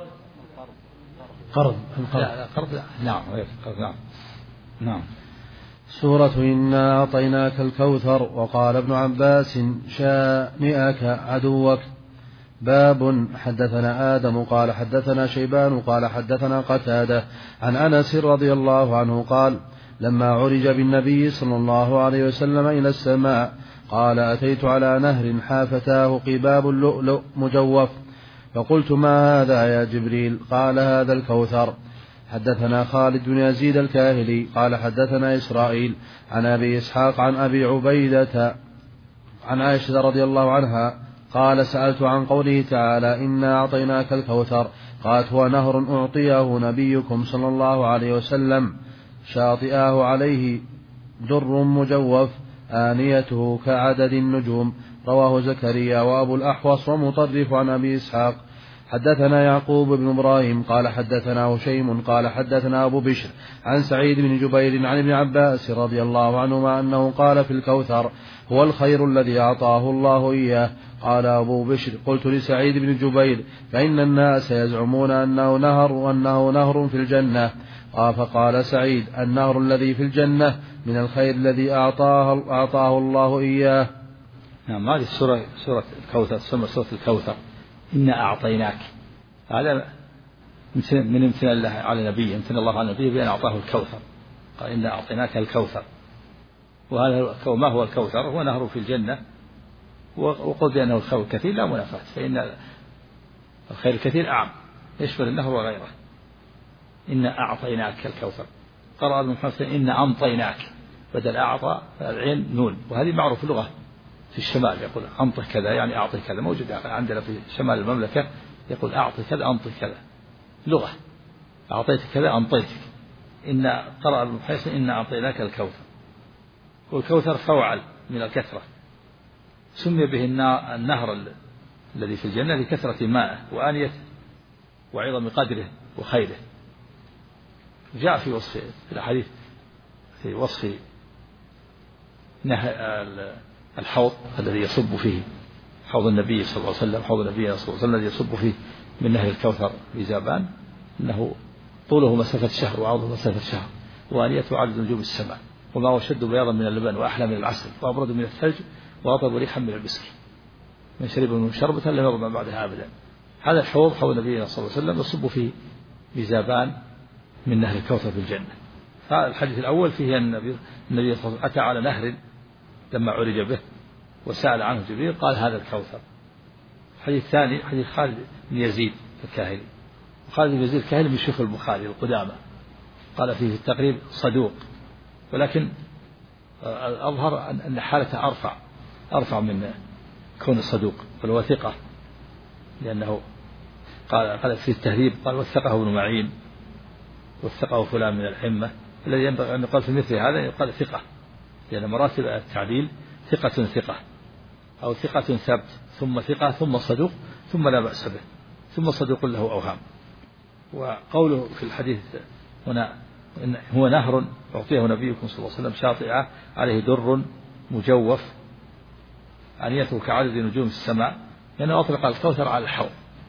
قرض. لا قرض لا. نعم قرض. نعم. نعم. سورة إنا أعطيناك الكوثر. وقال ابن عباس شانئك عدوك. باب. حدثنا آدم قال حدثنا شيبان قال حدثنا قتادة عن أنس رضي الله عنه قال لما عرج بالنبي صلى الله عليه وسلم إلى السماء قال أتيت على نهر حافتاه قباب اللؤلؤ مجوف فقلت ما هذا يا جبريل؟ قال هذا الكوثر. حدثنا خالد بن يزيد الكاهلي قال حدثنا إسرائيل عن أبي إسحاق عن أبي عبيدة عن عائشة رضي الله عنها قال سألت عن قوله تعالى إنا أعطيناك الكوثر قالت هو نهر أعطيه نبيكم صلى الله عليه وسلم شاطئاه عليه در مجوف آنيته كعدد النجوم. رواه زكريا وأبو الأحوص ومطرف عن أبي إسحاق. حدثنا يعقوب بن إبراهيم قال حدثنا هشيم قال حدثنا أبو بشر عن سعيد بن جبير عن ابن عباس رضي الله عنهما أنه قال في الكوثر هو الخير الذي أعطاه الله إياه. قال أبو بشر قلت لسعيد بن جبير فإن الناس يزعمون أنه نهر وأنه نهر في الجنة. فقال سعيد النهر الذي في الجنة من الخير الذي أعطاه الله إياه. نعم. هذه سورة الكوثر سورة الكوثر إنا أعطيناك. هذا من امتنان الله على نبيه امتنان الله على نبيه بأن أعطاه الكوثر. قال إنا أعطيناك الكوثر. وهذا ما هو الكوثر؟ هو نهر في الجنة. وقل بأنه الخير الكثير لا منافاة فإن الخير الكثير أعم يشمل النهر وغيره. إنا أعطيناك الكوثر. قرأ ابن حسن إنا أمطيناك بدل أعطى العين نون. وهذه معروف في اللغة في الشمال يقول أنطه كذا يعني أعطي كذا. موجود عندنا في شمال المملكة يقول أعطي كذا أنطي كذا لغة أعطيتك كذا أنطيتك. إن قرأ ابن حسن إنا أعطيناك الكوثر. والكوثر فوعل من الكثرة سمي به النهر الذي في الجنة لكثرة ماءه وآنية وعظم قدره وخيره. جاء في وصف الحديث في وصف الحوض الذي يصب فيه حوض النبي صلى الله عليه وسلم حوض النبي صلى الله عليه وسلم الذي يصب فيه من نهر الكوثر بزابان أنه طوله مسافة شهر وعرضه مسافة شهر وآنيته عدد نجوم السماء وما هو شد بياضا من اللبن وأحلى من العسل وأبرد من الثلج وأطيب ريحا من المسك من شرب من شربة لم يظلم بعدها أبدا. هذا الحوض حوض النبي صلى الله عليه وسلم يصب فيه بزابان من نهر الكوثر في الجنة. الحديث الأول فيه أن النبي صلى الله عليه وسلم أتى على نهر لما عرج به وسأل عنه جبريل قال هذا الكوثر. الحديث الثاني حديث خالد بن يزيد الكاهلي. خالد بن يزيد الكاهلي من شيوخ البخاري القدامى قال فيه التقريب صدوق ولكن أظهر أن حالته أرفع من كون الصدوق بل هو ثقة لأنه قال في التهذيب قال وثقه ابن معين وثقه فلان من الأئمة. الذي ينبغي أن يقال في مثل هذا يقال ثقة لأن مراتب التعديل ثقة أو ثقة ثبت ثم ثقة ثم صدوق ثم لا بأس به ثم صدوق له أوهام. وقوله في الحديث هنا هو نهر أعطيه نبيكم صلى الله عليه وسلم شاطئة عليه در مجوف آنيته كعدد نجوم السماء لأنه أطلق الكوثر على الحوض.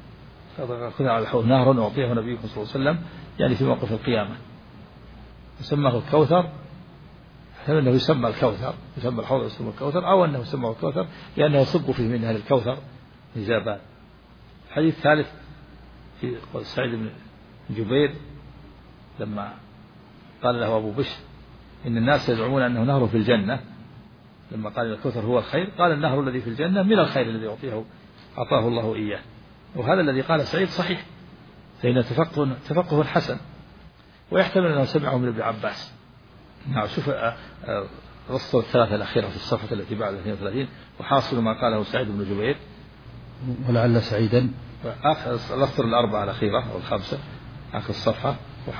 نهر أعطيه نبيكم صلى الله عليه وسلم يعني في موقف القيامة يسمى الكوثر. هل أنه يسمى الكوثر يسمى الحوض يسمى الكوثر أو أنه يسمى الكوثر لأنه يصب فيه من أهل الكوثر نزابان. الحديث الثالث في قول سعيد بن جبير لما قال له أبو بشر إن الناس يزعمون أنه نهر في الجنة لما قال الكوثر هو الخير قال النهر الذي في الجنة من الخير الذي أعطاه الله إياه. وهذا الذي قال سعيد صحيح فإن تفقه حسن ويحتمل أنه سمعه من ابن عباس. نعم. شوف الأسطر الثلاثة الأخيرة في الصفحة التي بعد 32 وحاصل ما قاله سعيد بن جبير ولعل سعيدا الأسطر الأربعة الأخيرة أو الخامسة آخر الصفحة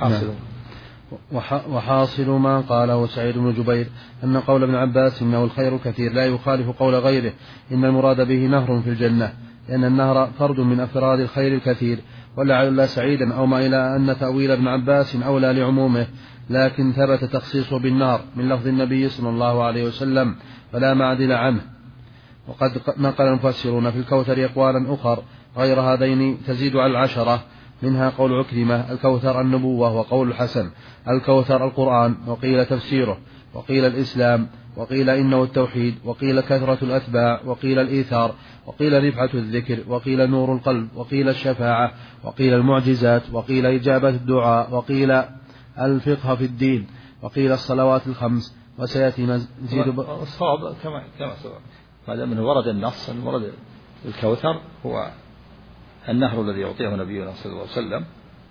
وحاصل ما قاله سعيد بن جبير أن قول ابن عباس إنه الخير كثير لا يخالف قول غيره إن المراد به نهر في الجنة لأن النهر فرد من أفراد الخير الكثير ولعل سعيدا أو ما إلى أن تأويل ابن عباس أولى لعمومه لكن ثبت تخصيصه بالنار من لفظ النبي صلى الله عليه وسلم فلا معدل عنه. وقد نقل المفسرون في الكوثر أقوالا أخر غير هذين تزيد على 10، منها قول عكرمة الكوثر النبوة، وقول الحسن الكوثر القرآن، وقيل تفسيره، وقيل الإسلام، وقيل إنه التوحيد، وقيل كثرة الأتباع، وقيل الإيثار، وقيل رفعة الذكر، وقيل نور القلب، وقيل الشفاعة، وقيل المعجزات، وقيل إجابة الدعاء، وقيل الفقه في الدين، وقيل الصلوات الخمس. وسيأتي مزيد الصواب كما سبق ما دام ورد النص المراد الكوثر هو النهر الذي يعطيه نبينا صلى الله عليه وسلم،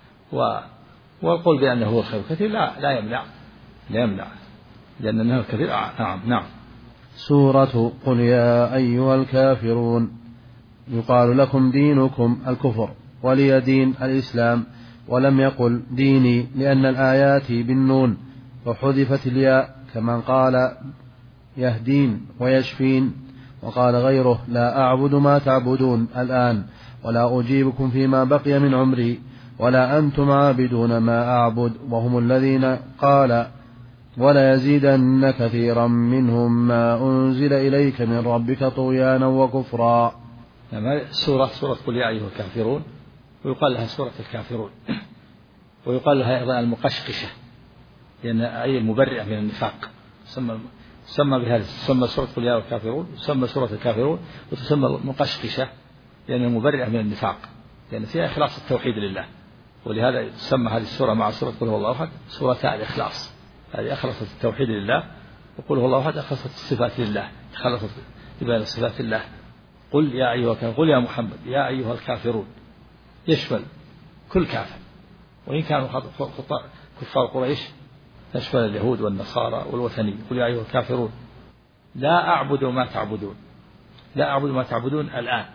والقول بأنه هو الخير الكثير لا يمنع لأن النهر الكثير. نعم. سورة قل يا أيها الكافرون. يقال لكم دينكم الكفر ولي دين الإسلام، ولم يقل ديني لأن الآيات بالنون وحذفت الياء كما قال يهدين ويشفين. وقال غيره لا أعبد ما تعبدون الآن ولا أجيبكم فيما بقي من عمري ولا أنتم عابدون ما أعبد. وهم الذين قال ولا يزيدن كثيرا منهم ما أنزل إليك من ربك طغيانا وكفرا. سورة قل يا أيها الكافرون، ويقال لها سورة الكافرون، ويقال لها أيضا المقشقشة لأن أي المبرئة من النفاق. تسمى بهذا، تسمى سورة قل يا أيها الكافرون، تسمى سورة الكافرون، وتسمى المقشقشة لأن المبرئة من النفاق، لأن فيها إخلاص التوحيد لله. ولهذا تسمى هذه السورة مع سورة قل هو الله أحد سورة الإخلاص. هذه أخلصت التوحيد لله، وقل هو الله أحد أخلصت الصفات لله، خلصت ببيان صفات الله. قل يا أيها الكافرون، قل يا محمد يا أيها الكافرون، يشمل كل كافر، وإن كانوا كفار قريش تشمل اليهود والنصارى والوثنيين. قل يا أيها الكافرون لا أعبد ما تعبدون، لا أعبد ما تعبدون الآن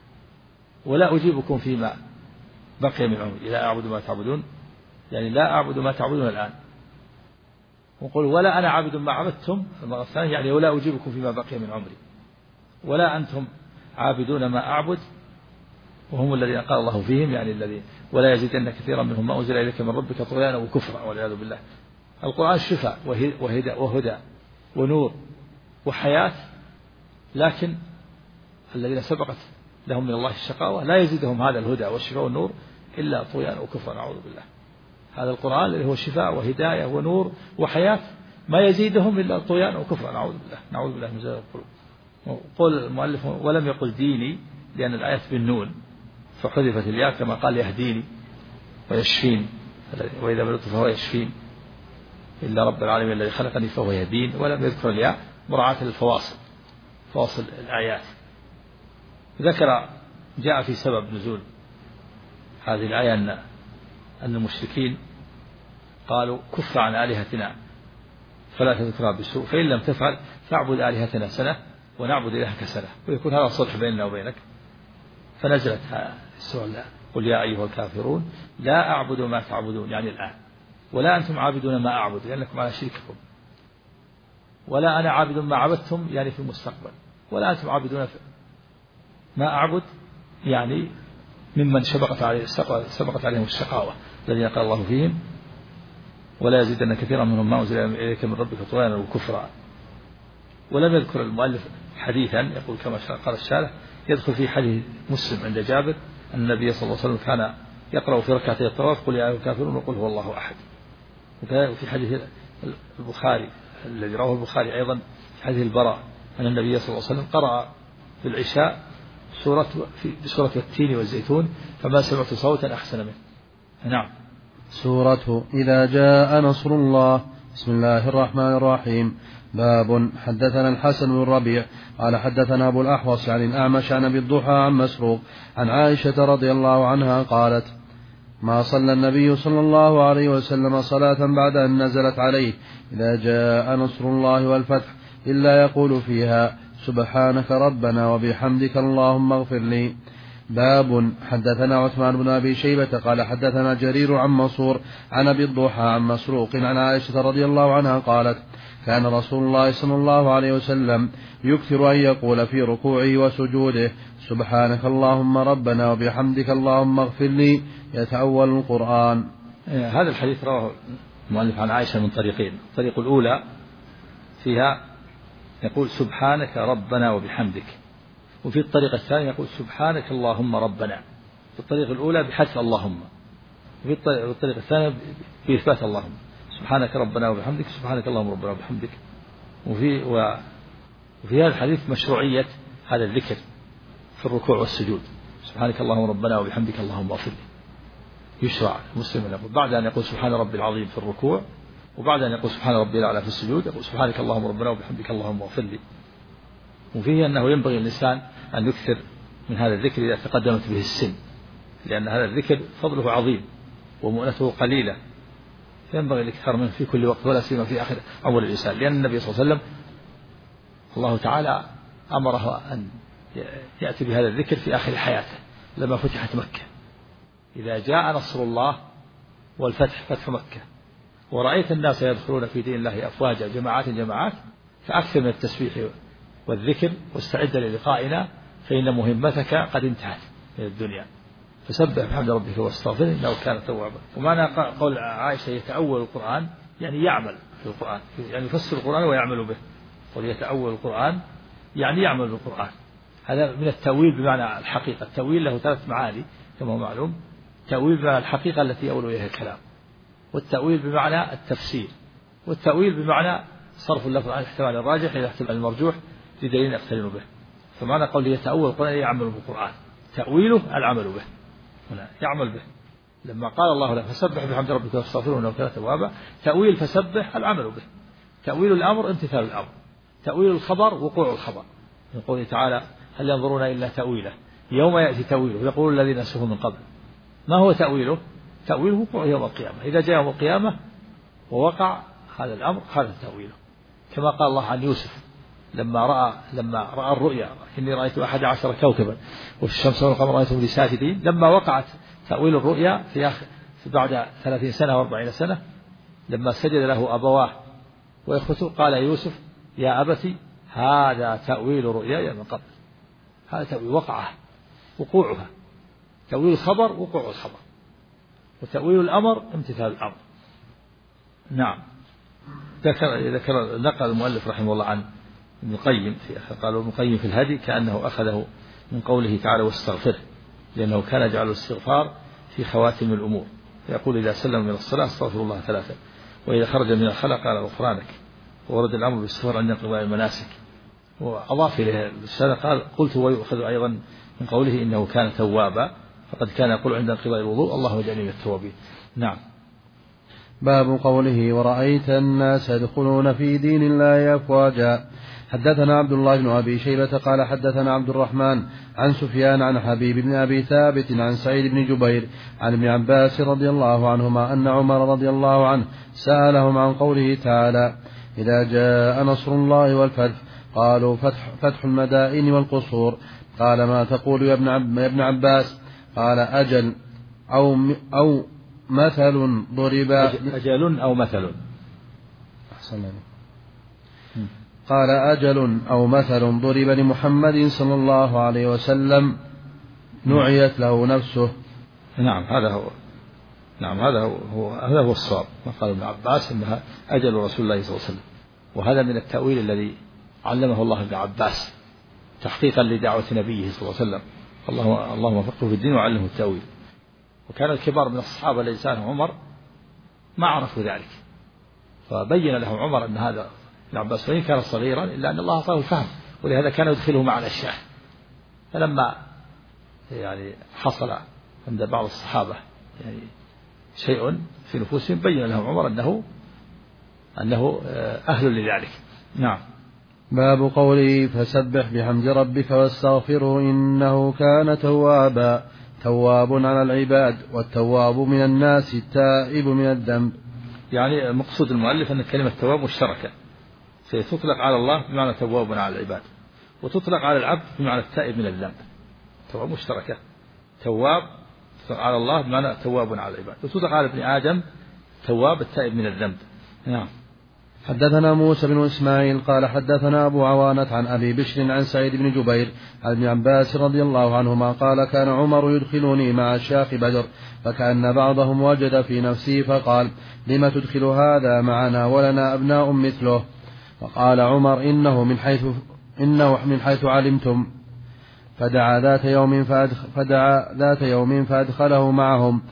ولا أجيبكم فيما بقي من عمري. لا أعبد ما تعبدون يعني لا أعبد ما تعبدون الآن. وقل ولا أنا عابد ما عبدتم المرة الثانية يعني ولا أجيبكم فيما بقي من عمري، ولا أنتم عابدون ما أعبد وهم الذين قال الله فيهم يعني الذي ولا يزيدن كثيرا منهم ما أنزل إليك من ربك طغيانا وكفرا والعياذ بالله. القرآن شفاء وهدى ونور وحياة، لكن الذين سبقت لهم من الله الشقاوة لا يزيدهم هذا الهدى والشفاء والنور إلا طغيانا وكفرا نعوذ بالله. هذا القرآن الذي هو شفاء وهداية ونور وحياة ما يزيدهم إلا طغيانا وكفرا نعوذ بالله من زلل القلوب. قول المؤلف ولم يقل ديني لأن الآيات بالنون فحذفت الياء كما قال يهديني ويشفين، وإذا بلغت فهو يشفين، إلا رب العالمين الذي خلقني فهو يهدين، ولم يذكر الياء مراعاة للفواصل، فواصل الآيات. ذكر جاء في سبب نزول هذه الآية أن المشركين قالوا كف عن آلهتنا فلا تذكرها بالسوء، فإن لم تفعل فاعبد آلهتنا سنة ونعبد إلهك سنة، ويكون هذا صلح بيننا وبينك. فنزلت السورة قل يا أيها الكافرون لا أعبد ما تعبدون يعني الآن، ولا أنتم عابدون ما أعبد لأنكم على شرككم، ولا أنا عابد ما عبدتم يعني في المستقبل، ولا أنتم عابدون ما أعبد يعني ممن سبقت عليهم الشقاوة الذين قال الله فيهم ولا يزيدن كثيرا منهم ما أنزل إليك من ربك طغيانا وكفرا. ولم يذكر المؤلف حديثا يقول كما قال الشارح يدخل في حديث مسلم عند جابر أن النبي صلى الله عليه وسلم كان يقرأ في ركعتي الطواف قل يا أيها الكافرون وقل هو الله أحد. وفي حديث البخاري الذي رواه البخاري أيضا في حديث البراء أن النبي صلى الله عليه وسلم قرأ في العشاء بسورة التين والزيتون فما سمعت صوتا أحسن منه. نعم. سورة إذا جاء نصر الله. بسم الله الرحمن الرحيم. باب حدثنا الحسن بن الربيع قال حدثنا أبو الأحوص عن الأعمش عن أبي الضحى عن مسروق عن عائشة رضي الله عنها قالت ما صلى النبي صلى الله عليه وسلم صلاة بعد أن نزلت عليه إذا جاء نصر الله والفتح إلا يقول فيها سبحانك ربنا وبحمدك اللهم اغفر لي. باب حدثنا عثمان بن أبي شيبة قال حدثنا جرير عن منصور عن أبي الضحى عن مسروق عن عائشة رضي الله عنها قالت كان رسول الله صلى الله عليه وسلم يكثر أن يقول في ركوعه وسجوده سبحانك اللهم ربنا وبحمدك اللهم اغفر لي يتأول القرآن. هذا الحديث رواه المؤلف عن عائشة من طريقين. الطريق الأولى فيها يقول سبحانك ربنا وبحمدك، وفي الطريقة الثانية يقول سبحانك اللهم ربنا. في الطريقة الأولى بحذف اللهم، وفي الطريقة الثانية بإثبات اللهم. سبحانك ربنا وبحمدك، سبحانك اللهم ربنا وبحمدك. وفي هذا الحديث مشروعية هذا الذكر في الركوع والسجود. سبحانك اللهم ربنا وبحمدك اللهم اغفر لي. يشرع المسلم أن يقول بعد أن يقول سبحان ربي العظيم في الركوع، وبعد أن يقول سبحان ربي الأعلى في السجود، يقول سبحانك اللهم ربنا وبحمدك اللهم اغفر لي. وفيه أنه ينبغي للإنسان أن يكثر من هذا الذكر إذا تقدمت به السن، لأن هذا الذكر فضله عظيم ومؤنته قليلة، ينبغي الإكثار منه في كل وقت، ولا سيما في آخر عمر الإنسان، لأن النبي صلى الله عليه وسلم الله تعالى أمره أن يأتي بهذا الذكر في آخر حياته لما فتحت مكة. إذا جاء نصر الله والفتح، فتح مكة، ورأيت الناس يدخلون في دين الله أفواجا جماعات، فأكثر من التسبيح والذكر، واستعد للقائنا فإن مهمتك قد انتهت من الدنيا. فسبح بحمد ربك واستغفره إنه كان توابا. ومعنى قول عائشة يتأول القرآن يعني يعمل في القرآن، يعني يفسر القرآن ويعمل به. ويتأول القرآن يعني يعمل بالقرآن. هذا من التأويل بمعنى الحقيقة. التأويل له 3 معاني كما هو معلوم. تأويل بمعنى الحقيقة التي يؤول إليها الكلام، والتأويل بمعنى التفسير، والتأويل بمعنى صرف اللفظ عن الاحتمال الراجح إلى الاحتمال المرجوح لدليل يقترن به. فمعنى قول يتأول القرآن يعمل بالقرآن، تأويله العمل به، هنا يعمل به. لما قال الله له فسبح بحمد ربك واستغفره إنه كان توابا، تأويل فسبح العمل به، تأويل الأمر امتثال الأمر، تأويل الخبر وقوع الخبر. من قوله تعالى هل ينظرون إلا تأويله يوم يأتي تأويله يقول الذين نسوه من قبل. ما هو تأويله؟ تأويله وقوع يوم القيامة. إذا جاء يوم القيامة ووقع هذا الأمر هذا تأويله. كما قال الله عن يوسف لما رأى الرؤيا إني رأيت 11 كوكبا وفي الشمس والقمر رأيتهم لي ساجدين. لما وقعت تأويل الرؤيا في بعد 30 سنة و40 سنة، لما سجد له أبواه وإخوته قال يوسف يا أبتي هذا تأويل رؤياي من قبل. هذا تأويل وقعه وقوعها، تأويل الخبر وقوع الخبر، وتأويل الأمر امتثال الأمر. نعم. نقل المؤلف رحمه الله عن ابن القيم قال ابن القيم في الهدي كأنه أخذه من قوله تعالى واستغفره، لأنه كان يجعل الاستغفار في خواتم الأمور، يقول إذا سلم من الصلاة استغفر الله 3، وإذا خرج من الخلاء قال غفرانك. وورد الأمر بالاستغفار عند انقضاء المناسك. وأضاف إليه الرسالة قال قلت ويؤخذ أيضا من قوله إنه كان توابا، فقد كان يقول عند انقضاء الوضوء اللهم اجعلني من التوابين. نعم. باب قوله ورأيت الناس يدخلون في دين الله أفواجا. حدثنا عبد الله بن أبي شيبة قال حدثنا عبد الرحمن عن سفيان عن حبيب بن أبي ثابت عن سعيد بن جبير عن ابن عباس رضي الله عنهما أن عمر رضي الله عنه سألهم عن قوله تعالى إذا جاء نصر الله والفتح قالوا فتح المدائن والقصور. قال ما تقول يا ابن عباس؟ قال أجل أو مثل ضرب. أجل أو مثل. قال أجل أو مثل ضرب لمحمد صلى الله عليه وسلم نعيت له نفسه. نعم هذا هو. نعم هذا هو الصواب. ما قال ابن عباس إنها أجل رسول الله صلى الله عليه وسلم، وهذا من التأويل الذي علمه الله ابن عباس تحقيقا لدعوة نبيه صلى الله عليه وسلم. اللهم فقهه في الدين وعلمه التأويل. وكان الكبار من الصحابة لسانه عمر ما عرفوا ذلك، فبين لهم عمر أن هذا ابن عباس وإن كان صغيرا إلا أن الله أعطاه الفهم، ولهذا كان يدخله مع الأشياء. فلما حصل عند بعض الصحابة شيء في نفوسهم بين لهم عمر أنه أهل لذلك. نعم. باب قوله فسبح بحمد ربك واستغفره إنه كان توابا. تواب على العباد والتواب من الناس التائب من الذنب. يعني مقصود المؤلف أن كلمة تواب مشتركة، فتطلق على الله بمعنى تواب على العباد، وتطلق على العبد بمعنى التائب من الذنب. تواب مشتركة، تواب على الله بمعنى تواب على العباد، وتطلق على ابن آدم تواب التائب من الذنب. نعم. حدثنا موسى بن إسماعيل قال حدثنا أبو عوانة عن أبي بشر عن سعيد بن جبير عن ابن عباس رضي الله عنهما قال كان عمر يدخلني مع شياخ بدر فكأن بعضهم وجد في نفسه فقال لم تدخل هذا معنا ولنا أبناء مثله؟ فقال عمر إنه من حيث علمتم. فدعا ذات يوم فأدخله معهم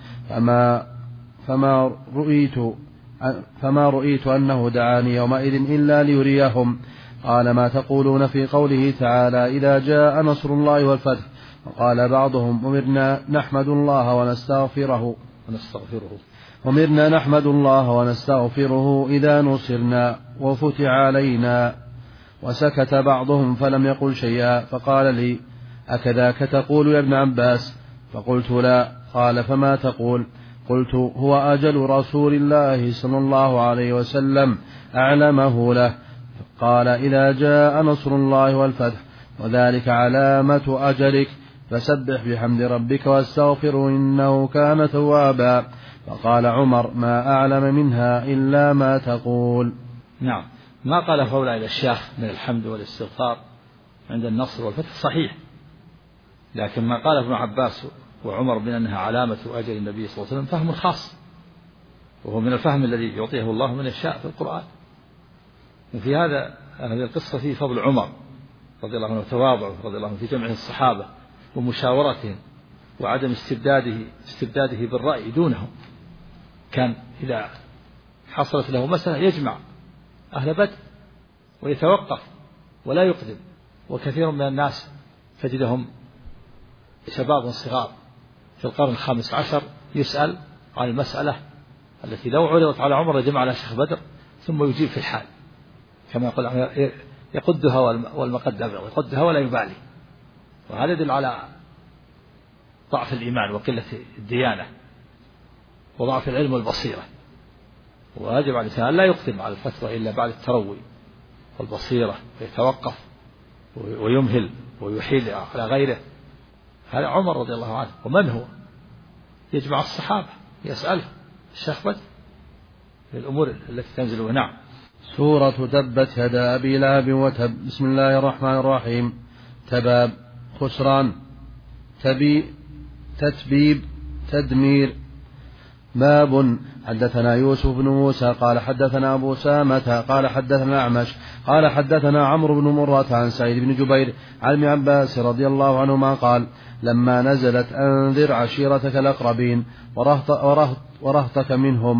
فما رؤيت أنه دعاني يومئذ إلا ليريهم. قال ما تقولون في قوله تعالى إذا جاء نصر الله والفتح؟ وقال بعضهم أمرنا نحمد الله ونستغفره إذا نصرنا وفتح علينا. وسكت بعضهم فلم يقل شيئا. فقال لي أكذاك تقول يا ابن عباس؟ فقلت لا. قال فما تقول؟ قلت هو أجل رسول الله صلى الله عليه وسلم أعلمه له. قال إذا جاء نصر الله والفتح وذلك علامة أجلك فسبح بحمد ربك واستغفره إنه كان توابا. فقال عمر ما أعلم منها إلا ما تقول. نعم، ما قال هؤلاء الأشياء من الحمد والاستغفار عند النصر والفتح صحيح، لكن ما قال ابن عباس وعمر بأنها علامة أجل النبي صلى الله عليه وسلم فهم خاص، وهو من الفهم الذي يعطيه الله من يشاء في القرآن. وفي هذه القصة فيه فضل عمر رضي الله عنه وتواضعه رضي الله عنه في جمع الصحابة ومشاورتهم وعدم استبداده بالرأي دونهم. كان إذا حصلت له مسألة يجمع أهل بدر ويتوقف ولا يقدم. وكثير من الناس تجدهم شباب صغار في القرن 15 يسأل عن المسألة التي لو عرضت على عمر لجمع على شيخ بدر ثم يجيب في الحال، كما يقول يقدها والمقد أبيض، يقدها ولا يبالي. وهذا يدل على ضعف الإيمان وقلة الديانة وضعف العلم والبصيرة. ويجب على الإنسان لا يقدم على الفتوى إلا بعد التروي والبصيرة ويتوقف ويمهل ويحيل على غيره. هذا عمر رضي الله عنه. ومن هو؟ يجمع الصحابة يسأله الشيخ بدر في الأمور التي تنزل. نعم. سورة تبت يدا أبي لهب وتب. بسم الله الرحمن الرحيم. تباب خسران، تتبيب، تدمير. باب. حدثنا يوسف بن موسى قال حدثنا أبو سامة قال حدثنا أعمش قال حدثنا عمرو بن مرة عن سعيد بن جبير عن ابن عباس رضي الله عنهما قال لما نزلت أنذر عشيرتك الأقربين ورهطك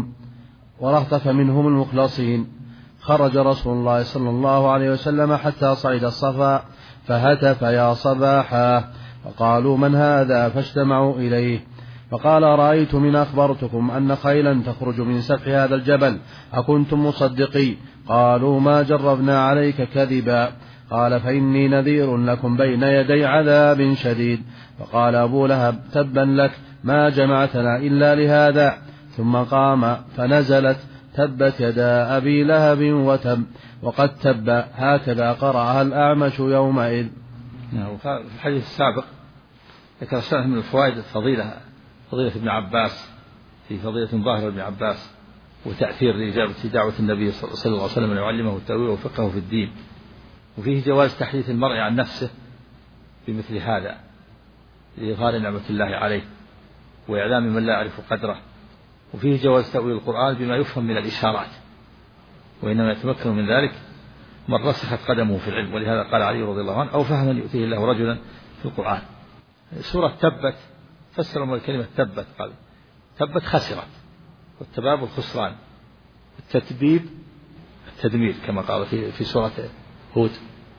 منهم المخلصين خرج رسول الله صلى الله عليه وسلم حتى صعد الصفا فهتف يا صباحا فقالوا من هذا؟ فاجتمعوا إليه فقال رأيت من أخبرتكم أن خيلا تخرج من سفح هذا الجبل أكنتم مصدقي؟ قالوا ما جربنا عليك كذبا. قال فإني نذير لكم بين يدي عذاب شديد. فقال أبو لهب تبا لك ما جمعتنا إلا لهذا. ثم قام فنزلت تبت يدا أبي لهب وتب وقد تب هكذا قرأها الأعمش يومئذ. في الحديث السابق ذكر شرح من الفوائد فضيلة ابن عباس في فضيلة ظاهر ابن عباس وتأثير لإجابة دعوة النبي صلى الله عليه وسلم أن يعلمه التأويل وفقهه في الدين. وفيه جواز تحديث المرء عن نفسه بمثل هذا لإظهار نعمة الله عليه وإعلام من لا يعرف قدره. وفيه جواز تأويل القرآن بما يفهم من الإشارات، وإنما يتمكن من ذلك من رسخت قدمه في العلم. ولهذا قال علي رضي الله عنه أو فهما يؤتيه الله رجلا في القرآن. سورة تبت فسر من كلمة تبت قال تبت خسرت، والتباب الخسران، التتبيب التدمير كما قال في سورة هود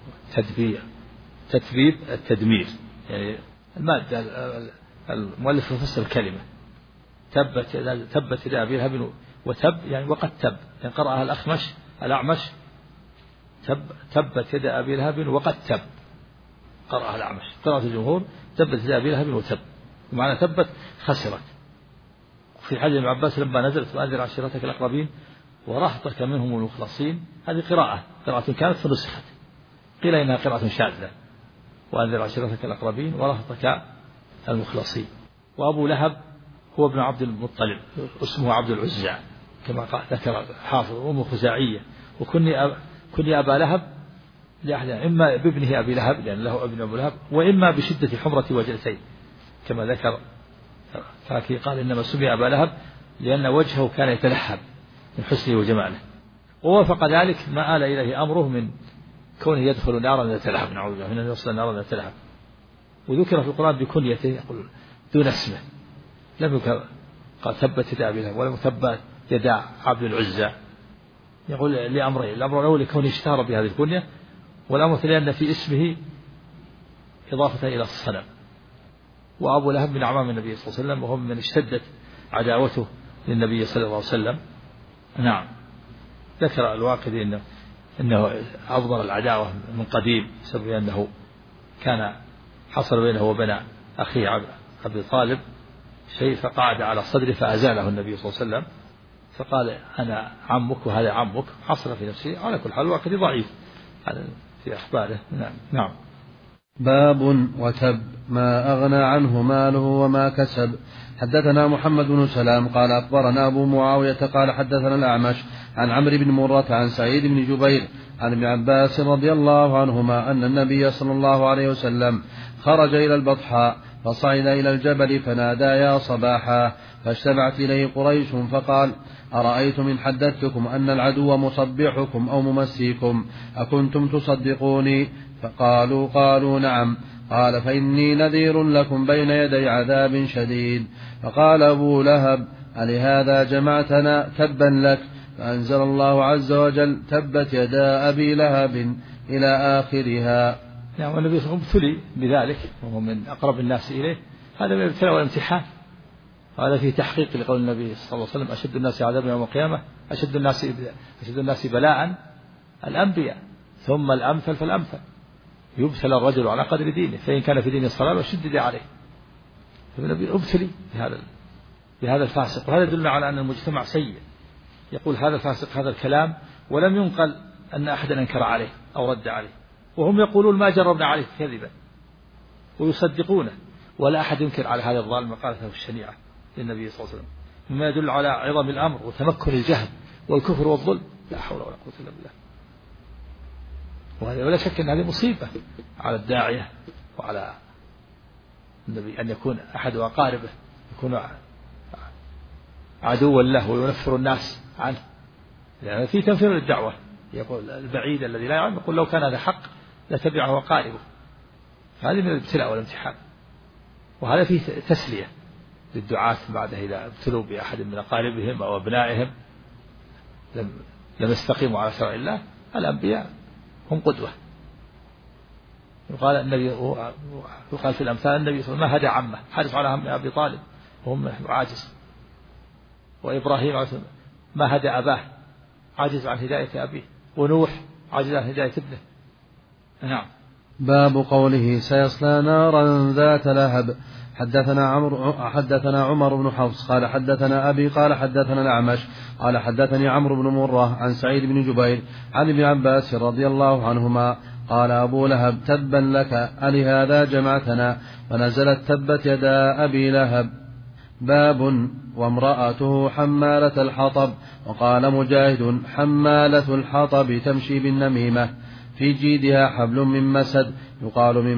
تتبيب التدمير. يعني المادة المؤلف يفسر الكلمة تبت يدا أبي لهب وتب يعني وقد تب، يعني قرأها الأعمش تبت يدا أبي لهب وقد تب، قرأها الأعمش. قرأت الجمهور تبت يدا أبي لهب وتب، ومعنى تبت خسرت. في حديث ابن عباس لما نزلت وأنذر عشيرتك الأقربين ورهطك منهم المخلصين، هذه قراءة كانت فنسخت، قيل إنها قراءة شاذة، وأنذر عشيرتك الأقربين ورهطك المخلصين. وأبو لهب هو ابن عبد المطلب اسمه عبد العزى كما ذكر حافظ، أمه خزاعية وكني أبا لهب يعني إما بابنه أبي لهب لأن له ابن أبو لهب، وإما بشدة حمرة وجهتين كما ذكر فاكي قال إنما سمي أبا لهب لأن وجهه كان يتلهب من حسنه وجماله، ووافق ذلك ما آل إليه أمره من كونه يدخل نارا يتلهب، نعوذ بالله من أن يوصل نارا يتلهب. وذكر في القرآن بكنيته يقول دون اسمه، لم يكن قال تبت يدا أبي لهب ولم تبت يدا عبد العزى، يقول لأمرين: الأمر الأول لكونه اشتهر بهذه الكنية، والأمر الثاني أن في اسمه إضافة إلى الصنم. وأبو لهب من أعمام النبي صلى الله عليه وسلم، وهو من اشتدت عداوته للنبي صلى الله عليه وسلم. نعم. ذكر الواقدي إنه أضمر العداوة من قديم بسبب أنه كان حصل بينه وبين أخيه أبي طالب شيء، فقعد على صدره فأزاله النبي صلى الله عليه وسلم، فقال أنا عمك وهذا عمك، حصل في نفسه. على كل حال الواقدي ضعيف في أخباره. نعم. باب وتب ما أغنى عنه ماله وما كسب. حدثنا محمد بن سلام قال أخبرنا أبو معاوية قال حدثنا الأعمش عن عمرو بن مرة عن سعيد بن جبير عن ابن عباس رضي الله عنهما أن النبي صلى الله عليه وسلم خرج إلى البطحاء فصعد إلى الجبل فنادى يا صباحا، فاجتمعت إليه قريش فقال: أرأيتم إن حدثتكم أن العدو مصبحكم أو ممسيكم أكنتم تصدقوني؟ قالوا نعم. قال: فإني نذير لكم بين يدي عذاب شديد. فقال أبو لهب: ألهذا جمعتنا؟ تبا لك. فأنزل الله عز وجل: تبت يدا أبي لهب إلى آخرها. نعم. والنبي صلى الله عليه وسلم ابتلي بذلك وهو من أقرب الناس إليه، هذا من الابتلاء والامتحان، هذا فيه تحقيق لقول النبي صلى الله عليه وسلم: أشد الناس عذابا يوم القيامة أشد الناس بلاء الأنبياء ثم الأمثل فالأمثل. يبتلى الرجل على قدر دينه، فإن كان في دين الصلاة وشدد عليه. فالنبي ابتلي بهذا الفاسق، وهذا يدل على أن المجتمع سيء. يقول هذا الفاسق هذا الكلام ولم ينقل أن أحدا أنكر عليه أو رد عليه، وهم يقولون ما جربنا عليه كذبا ويصدقونه، ولا أحد ينكر على هذا الظالم مقالته الشنيعة للنبي صلى الله عليه وسلم، مما يدل على عظم الأمر وتمكن الجهل والكفر والظلم. لا حول ولا قوة إلا بالله. ولا شك أن هذه مصيبة على الداعية وعلى النبي أن يكون أحد أقاربه يكون عدوا له وينفر الناس عنه، يعني في تنفير للدعوة. يقول البعيد الذي لا يعلم يقول لو كان هذا حق لتبعه أقاربه. هذه من الابتلاء والامتحان، وهذا فيه تسلية للدعاة بعد إذا ابتلوا بأحد من أقاربهم أو أبنائهم لم يستقيموا على شرع الله. الأنبياء هم قدوة. يقال في الأمثال النبي صلى الله عليه وسلم ما هدى عمه، حرص على هم أبي طالب وهم عاجز. وإبراهيم ما هدى أباه، عاجز عن هداية أبيه. ونوح عاجز عن هداية ابنه. نعم. باب قوله سيصلى نارا ذات لهب. حدثنا عمر بن حفص قال حدثنا أبي قال حدثنا الأعمش قال حدثني عمرو بن مرة عن سعيد بن جبير عن ابن عباس رضي الله عنهما قال أبو لهب: تبا لك ألهذا جمعتنا؟ فنزلت: تبت يدا أبي لهب. باب وامرأته حمالة الحطب. وقال مجاهد: حمالة الحطب تمشي بالنميمة، في جيدها حبل من مسد، يقال من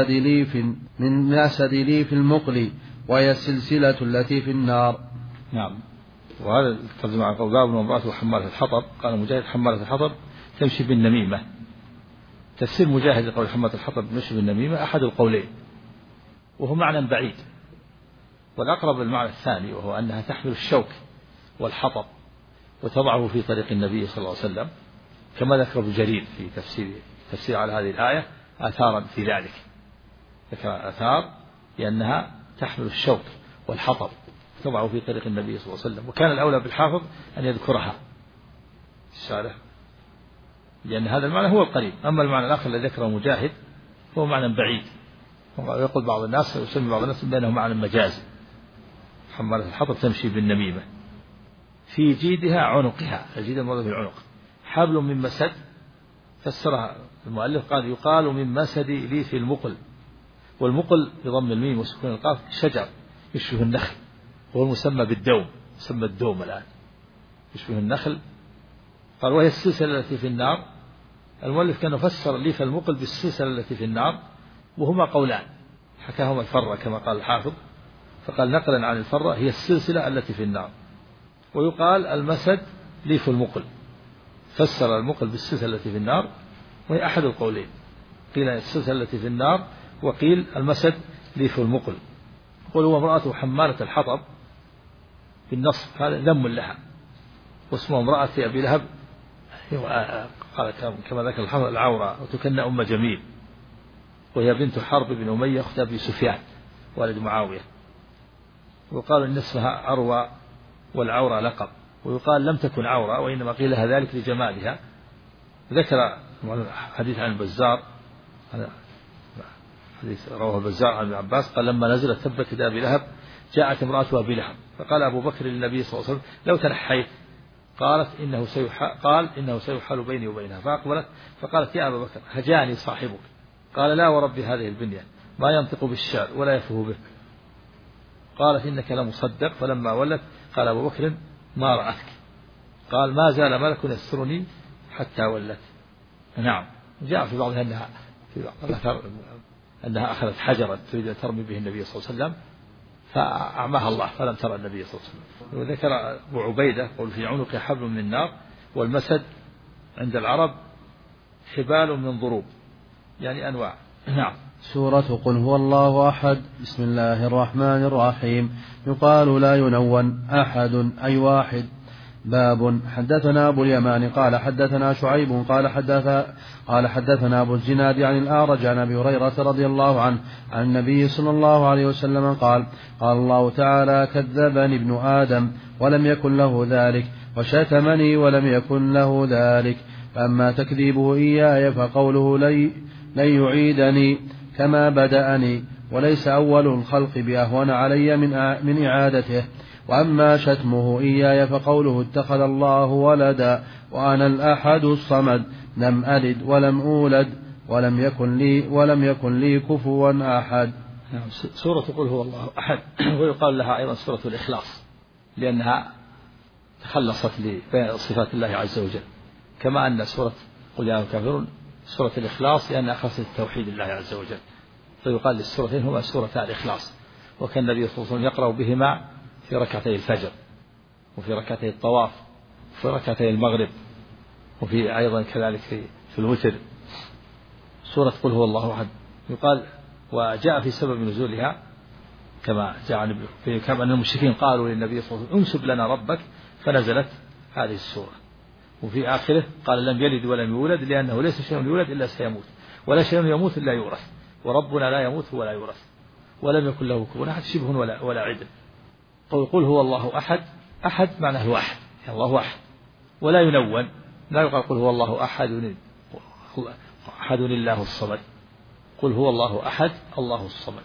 مسد ليف المقلي، وهي السلسلة التي في النار. نعم. وهذا الترجمة عن قول وامرأته حمالة الحطب. قال مجاهد: حمالة الحطب تمشي بالنميمة. تفسير مجاهد لقول حمالة الحطب تمشي بالنميمة أحد القولين، وهو معنى بعيد، والأقرب المعنى الثاني وهو أنها تحمل الشوك والحطب وتضعه في طريق النبي صلى الله عليه وسلم، كما ذكر ابن جرير في تفسير على هذه الآية آثارا في ذلك. ذكر آثار لأنها تحمل الشوك والحطب تضعه في طريق النبي صلى الله عليه وسلم، وكان الأولى بالحافظ أن يذكرها الشارح، لأن هذا المعنى هو القريب. أما المعنى الآخر الذي ذكره مجاهد هو معنى بعيد، ويقول بعض الناس ويسمي بعض الناس بأنه معنى مجازي. حمالة الحطب تمشي بالنميمة، في جيدها عنقها، الجيد الموضوع في العنق، حبل من مسد. فسرها المؤلف قال: يقال من مسد ليف المقل. والمقل بضم الميم وسكون القاف شجر يشبه النخل، وهو المسمى بالدوم، يسمى الدوم الآن، يشبه النخل. قال وهي السلسلة التي في النار. المؤلف كان فسر ليف المقل بالسلسلة التي في النار، وهما قولان حكاهما الفرة كما قال الحافظ، فقال نقلا عن الفرة هي السلسلة التي في النار. ويقال المسد ليف المقل، فسر المقل بالسلسلة التي في النار، وهي أحد القولين، قيل السلسلة التي في النار وقيل المسد ليف المقل. قل هو امرأة حمالة الحطب بالنص، هذا ذم لها، واسمه امرأة أبي لهب قال كما ذكر الحافظ العورة، وتكن أم جميل، وهي بنت حرب بن أمية أخت أبي سفيان والد معاوية. وقال إن اسمها عروة والعورة لقب، ويقال لم تكن عورة وإنما قيل لها ذلك لجمالها. ذكر حديث عن البزار، حديث رواه البزار عن ابن عباس قال لما نزلت تبت يدا أبي لهب جاءت امرأة أبي لهب فقال أبو بكر للنبي صلى الله عليه وسلم لو تنحيت، قال إنه سيحال بيني وبينها، فأقبلت فقالت يا أبا بكر هجاني صاحبك، قال لا ورب هذه البنية ما ينطق بالشعر ولا يفه به. قالت إنك لمصدق، فلما ولت قال أبو بكر ما رأتك، قال ما زال ملك يسترني حتى ولت. نعم. جاء في بعضها أنها أخذت حجرا تريد أن ترمي به النبي صلى الله عليه وسلم فأعماها الله فلم ترى النبي صلى الله عليه وسلم. وذكر أبو عبيدة قول في عنق حبل من نار، والمسد عند العرب حبال من ضروب، يعني أنواع. نعم. سورة قل هو الله أحد. بسم الله الرحمن الرحيم. يقال لا ينون أحد أي واحد. باب. حدثنا أبو اليمان قال حدثنا شعيب قال حدثنا أبو الزناد عن الأعرج عن أبي هريرة رضي الله عنه عن النبي صلى الله عليه وسلم قال الله تعالى كذبني ابن آدم ولم يكن له ذلك، وشتمني ولم يكن له ذلك، فأما تكذيبه إياي فقوله لن يعيدني كما بدأني، وليس أول الخلق بأهون علي من إعادته. وأما شتمه إياي فقوله اتخذ الله ولدا وأنا الأحد الصمد لم ألد ولم أولد ولم يكن لي كفوا أحد. سورة قل هو الله أحد ويقال لها أيضا سورة الإخلاص، لأنها تخلصت لصفات الله عز وجل، كما أن سورة قل يا الكافرون سورة الإخلاص لأنها أخلصت التوحيد لله عز وجل، فيقال للسورتين هما سورتا الإخلاص. وكان النبي صلى الله عليه وسلم يقرأ بهما في ركعتي الفجر وفي ركعتي الطواف وفي ركعتي المغرب وفي أيضا كذلك في الوتر. سورة قل هو الله أحد يقال، وجاء في سبب نزولها كما جاء كما أن المشركين قالوا للنبي صلى الله عليه وسلم انسب لنا ربك، فنزلت هذه السورة. وفي آخره قال لم يلد ولم يولد لأنه ليس شيء يولد إلا سيموت، ولا شيء يموت إلا يورث، وربنا لا يموت ولا يورث، ولم يكن له كفوا أحد شبه ولا عدل. قل هو الله أحد، أحد معناه واحد، الله واحد ولا ينون، لا يقال قل هو الله أحد الله الصمد، قل هو الله أحد الله الصمد.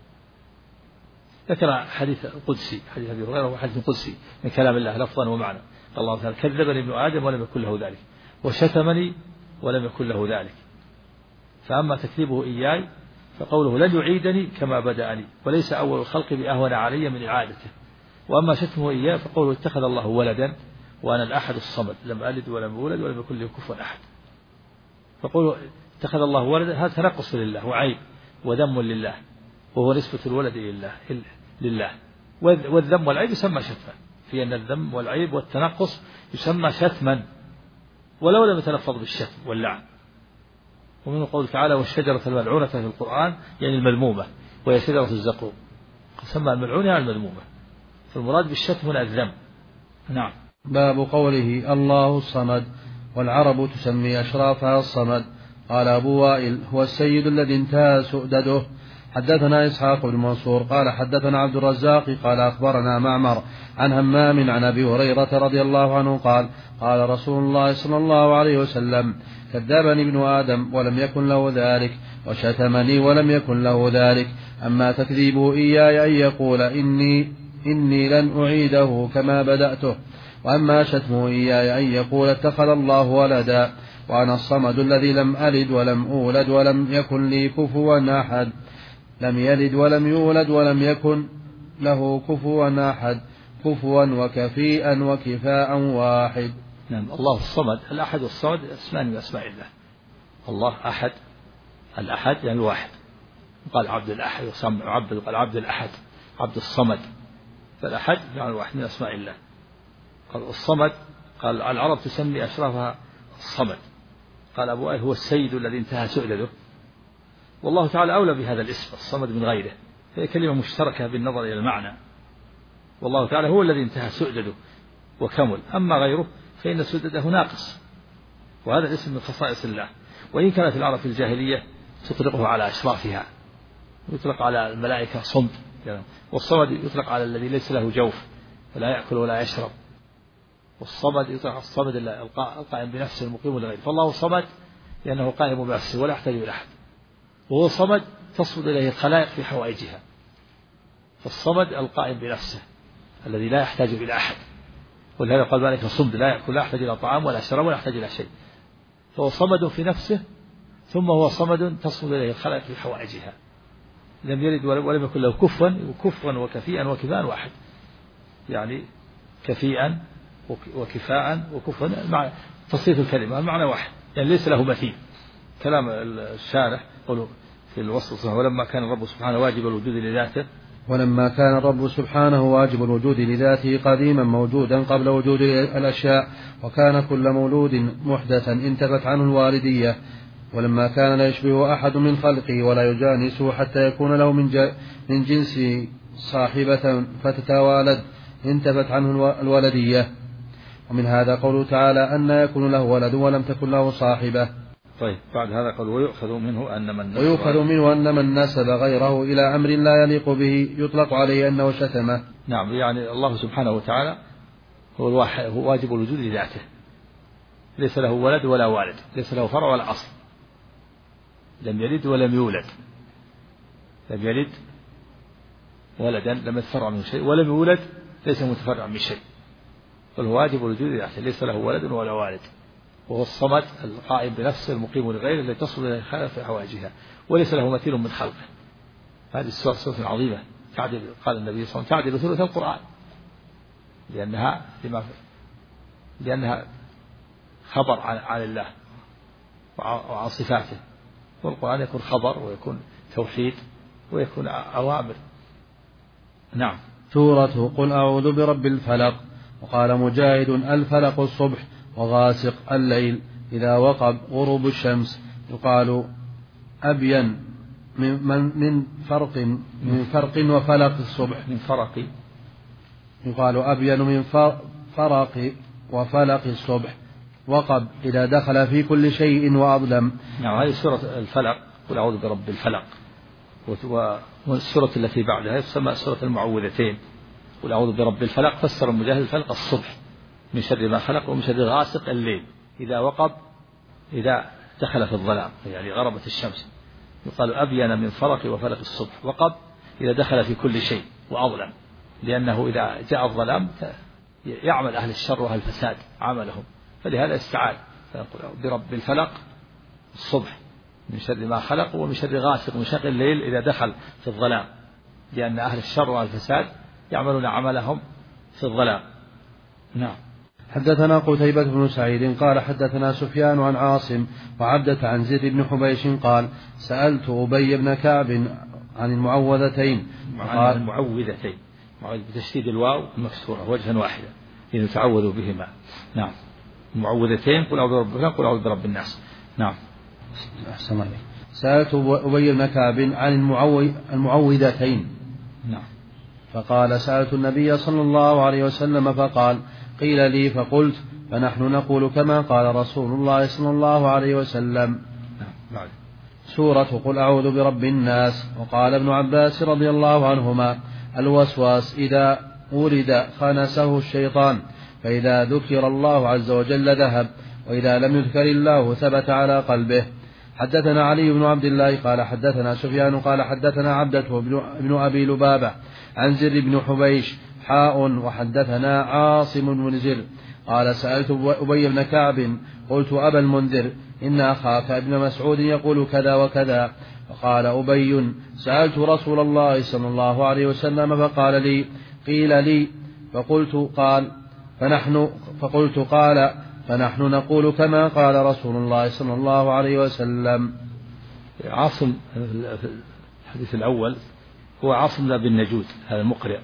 ذكر حديث قدسي، حديث أبي هريرة وحديث قدسي من كلام الله لفظا ومعنى، الله تعالى كذبني ابن آدم ولم يكن له ذلك، وشتمني ولم يكن له ذلك. فأما تكذيبه إياي فقوله لن يعيدني كما بدأني، وليس أول الخلق بأهون علي من إعادته. وأما شتمه إياه فقوله اتخذ الله ولدا وأنا الأحد الصمد لم ألد ولم أولد ولم يكن لي كفوا أحد. فقوله اتخذ الله ولدا هذا تنقص لله وعيب وذم لله، وهو نسبة الولد لله. والذم والعيب يسمى شتما، في أن الذم والعيب والتنقص يسمى شتما ولو لم يتلفظ بالشتم واللعن. ومن قوله تعالى والشجرة الملعونة في القرآن يعني المذمومة، وهي شجرة الزقوم، سمى الملعونة يعني المذمومة، فالمراد بالشتم هنا الذم. نعم. باب قوله الله الصمد، والعرب تسمي أشرافها الصمد. قال أبو وائل هو السيد الذي انتهى سؤدده. حدثنا إسحاق بن منصور قال حدثنا عبد الرزاق قال أخبرنا معمر عن همام عن أبي هريرة رضي الله عنه قال قال رسول الله صلى الله عليه وسلم كذبني ابن آدم ولم يكن له ذلك، وشتمني ولم يكن له ذلك. أما تكذيبه إياي أن يقول إني لن أعيده كما بدأته. وأما شتمه إياي أن يقول اتخذ الله ولدا وأنا الصمد الذي لم ألد ولم أولد ولم يكن لي كفوا أحد. لم يلد ولم يولد ولم يكن له كفوا أحد، كفوا وكفيئا وكفاء واحد. نعم. الله الصمد، الأحد والصمد اسمان من أسماء الله. الله أحد، الأحد يعني الواحد، قال عبد الأحد، عبد قال عبد الأحد، عبد الصمد، فالأحد يعني الواحد من أسماء الله. قال الصمد، قال العرب تسمي أشرافها الصمد، قال أبو هو السيد الذي انتهى سؤدده، والله تعالى أولى بهذا الاسم الصمد من غيره، هي كلمة مشتركة بالنظر إلى المعنى، والله تعالى هو الذي انتهى سؤدده وكمل، أما غيره فإن سؤدده ناقص، وهذا الاسم من خصائص الله. وإن كانت العرب في الجاهلية تطلقه على أشرافها، يطلق على الملائكة صمد، والصمد يطلق على الذي ليس له جوف ولا يأكل ولا يشرب، والصمد يطلق على الصمد القائم بنفسه المقيم لغيره. فالله صمد لأنه قائم بنفسه ولا يحتاج إلى أحد، وهو صمد تصمد إليه الخلائق في حوائجها، فالصمد القائم بنفسه الذي لا يحتاج إلى أحد، ولهذا قال ذلك صمد لا يأكل لا يحتاج إلى طعام ولا شراب ولا يحتاج إلى شيء، فهو صمد في نفسه، ثم هو صمد تصمد إليه الخلائق في حوائجها، لم يلد ولم يكن له كفوا وكفيئا وكفاء واحد، يعني كفيئا وكفاء وكفوا مع تصريف الكلمة المعنى واحد، يعني ليس له مثيل. كلام الشارح قوله في الوصف، ولما كان الرب سبحانه واجب الوجود لذاته، ولما كان الرب سبحانه واجب الوجود لذاته قديما موجودا قبل وجود الأشياء، وكان كل مولود محدثا انتفت عنه الوالدية، ولما كان لا يشبه أحد من خلقه ولا يجانسه حتى يكون له من جنس صاحبة فتتوالد انتفت عنه الولدية. ومن هذا قوله تعالى أن يكون له ولد ولم تكن له صاحبة. طيب بعد هذا قال ويؤخذ منه أن من نسب غيره إلى أمر لا يليق به يطلق عليه أنه شتمه. نعم، يعني الله سبحانه وتعالى هو واجب الوجود لذاته، ليس له ولد ولا والد، ليس له فرع ولا أصل، لم يلد ولم يولد، لم يلد ولدا لم يتفرع من شيء، ولم يولد ليس متفرع من شيء، بل هو واجب الوجود لذاته، ليس له ولد ولا والد، وهو الصمد القائم بنفسه المقيم لغيره الذي تصل إلى الخلق في حوائجها، وليس له مثيل من خلقه. هذه السورة سورة عظيمة تعدل، قال النبي صلى الله عليه وسلم تعدل ثلث القرآن، لأنها خبر عن الله وعن صفاته، والقرآن يكون خبر ويكون توحيد ويكون أوامر. نعم. سورة قل أعوذ برب الفلق. وقال مجاهد الفلق الصبح، وغاسق الليل إذا وقب غروب الشمس. يقال أبين من فرق وفلق الصبح، من فرق، يقال أبين من فرق وفلق الصبح. وقب إذا دخل في كل شيء وأظلم. نعم، هذه سورة الفلق، قل أعوذ برب الفلق، والسورة التي بعدها تسمى سورة المعوذتين، قل أعوذ برب الفلق. فسر المجاهد الفلق الصبح من شر ما خلق ومن شر غاسق الليل إذا وقب، إذا دخل في الظلام يعني غربت الشمس. يقال أبين من فرق وفلق الصبح. وقب إذا دخل في كل شيء وأظلم، لأنه إذا جاء الظلام يعمل أهل الشر وأهل الفساد عملهم، فلهذا استعاذ فيقول برب الفلق الصبح من شر ما خلق ومن شر غاسق من شر الليل إذا دخل في الظلام، لأن أهل الشر وأهل الفساد يعملون عملهم في الظلام. نعم. حدثنا قتيبة بن سعيد قال حدثنا سفيان عن عاصم وعبدة عن زيد بن حبيش قال سألت أبي بن كعب عن المعوذتين. عن المعوذتين بتشديد الواو المكسورة وجها واحدا لنتعوذوا بهما. نعم. المعوذتين قل أعوذ برب الفلق قل أعوذ برب الناس. نعم. سألت أبي بن كعب عن المعوذتين. نعم. فقال سألت النبي صلى الله عليه وسلم فقال قيل لي فقلت فنحن نقول كما قال رسول الله صلى الله عليه وسلم. نعم. سورة قل أعوذ برب الناس. وقال ابن عباس رضي الله عنهما الوسواس إذا ولد خنسه الشيطان، فإذا ذكر الله عز وجل ذهب، وإذا لم يذكر الله ثبت على قلبه. حدثنا علي بن عبد الله قال حدثنا سفيان قال حدثنا عبدة بن أبي لبابة عن زر بن حبيش وحدثنا عاصم بن زر قال سألت أبي بن كعب قلت أبا المنذر إن أخاك ابن مسعود يقول كذا وكذا. فقال أبي سألت رسول الله صلى الله عليه وسلم فقال لي قيل لي فقلت قال فنحن نقول كما قال رسول الله صلى الله عليه وسلم. عاصم في الحديث الأول هو عاصم لا بالنجود، هذا المقرئ،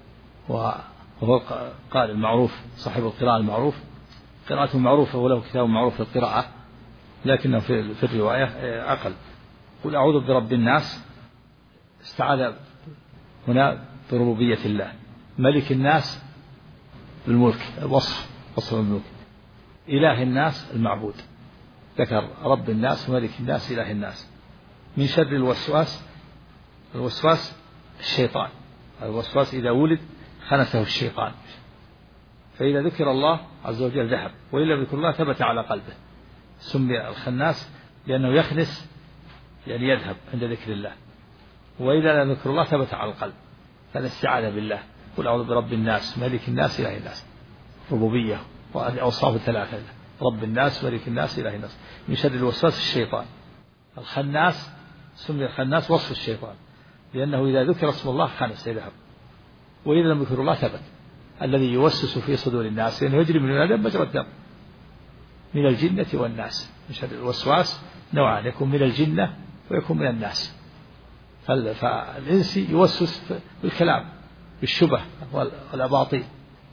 وهو قال المعروف صاحب القراءة المعروف، قراءته معروفة وله كتاب معروف في القراءة، لكنه في الرواية أقل. قل أعوذ برب الناس، استعاذ هنا بربوبية الله، ملك الناس بالملك، وصف الملك، إله الناس المعبود، ذكر رب الناس وملك الناس إله الناس، من شر الوسواس الشيطان، الوسواس إذا ولد خنسه الشيطان، فإذا ذكر الله عز وجل ذهب، وإلا ذكر الله ثبت على قلبه، سمي الخناس لأنه يخنس يعني يذهب عند ذكر الله، وإذا لم ذكر الله ثبت على القلب، فالاستعاذة بالله، قل أعوذ برب الناس ملك الناس إله الناس، ربوبية وأوصاف الثلاثة، رب الناس ملك الناس إله الناس، من شر الوسواس الشيطان. الخناس سمي الخناس وصف الشيطان، لأنه إذا ذكر اسم الله خنس يذهب، وإذا لم يذكر الله ثبت، الذي يوسوس في صدور الناس لأنه يجري من الآدم مجرى الدم، من الجنة والناس. من شر الوسواس نوعان، يكون من الجنة ويكون من الناس، فالإنسي يوسوس بالكلام بالشبه والأباطيل،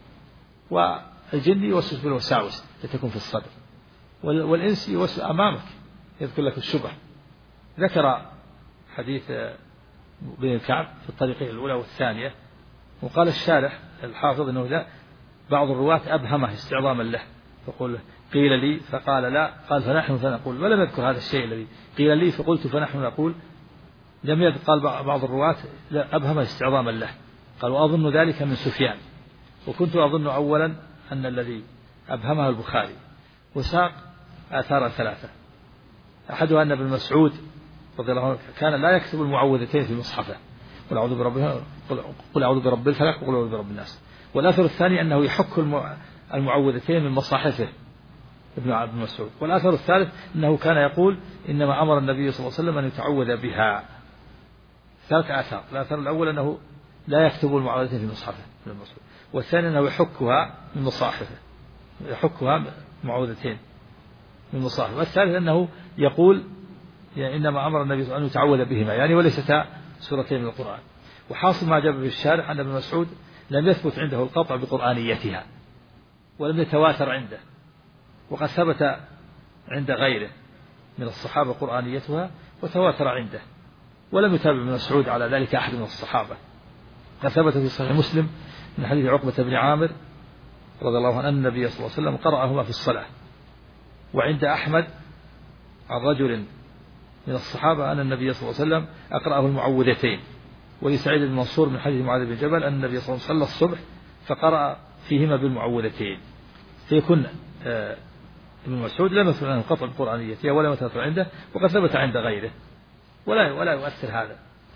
والجن يوسوس بالوساوس التي تكون في الصدر، والإنسي يوسوس أمامك يذكر لك الشبه. ذكر حديث بن الكعب في الطريقين الأولى والثانية، وقال الشارح الحافظ أنه لا، بعض الرواة أبهمه استعظاما له، فقل قيل لي فقال لا، قال فنحن فنقول، ولم يذكر هذا الشيء الذي قيل لي فقلت فنحن نقول، لم يذكر. قال بعض الرواة أبهمه استعظاما له، قال وأظن ذلك من سفيان، وكنت أظن أولا أن الذي أبهمه البخاري، وساق آثار ثلاثة، أحدها أن ابن مسعود رضي الله عنه كان لا يكتب المعوذتين في مصحفه، قل أعوذ برب الفلق وقل أعوذ برب الناس، والأثر الثاني أنه يحك المعوذتين من مصاحفه ابن مسعود، والأثر الثالث أنه كان يقول إنما أمر النبي صلى الله عليه وسلم أن يتعوذ بها. ثلاث آثار، الآثار الأول أنه لا يكتب المعوذتين في مصحفه ابن مسعود، والثاني أنه يحكها من مصاحفه، يحكها معوذتين من مصاحفه، والثالث أنه يقول يعني إنما أمر النبي صلى الله عليه وسلم أن يتعوذ بهما، يعني وليستا سورتين من القرآن. وحاصل ما جاء في الشارح أن ابن مسعود لم يثبت عنده القطع بقرآنيتها، ولم يتواتر عنده، وقد ثبت عند غيره من الصحابة قرآنيتها وتواتر عنده، ولم يتابع ابن مسعود على ذلك أحد من الصحابة. قد ثبت في صحيح مسلم من حديث عقبة بن عامر رضي الله عنه أن النبي صلى الله عليه وسلم قرأهما في الصلاة، وعند أحمد عن رجل من الصحابة أن النبي صلى الله عليه وسلم أقرأه المعوذتين، ولسعيد بن منصور من حديث معاذ بن جبل أن النبي صلى الله عليه وسلم صلى الصبح فقرأ فيهما بالمعوذتين، فيكون ابن مسعود لم يثبت عنه قطع القرآنية ولا يثبت عنده، وقد ثبت عند غيره، ولا يؤثر هذا.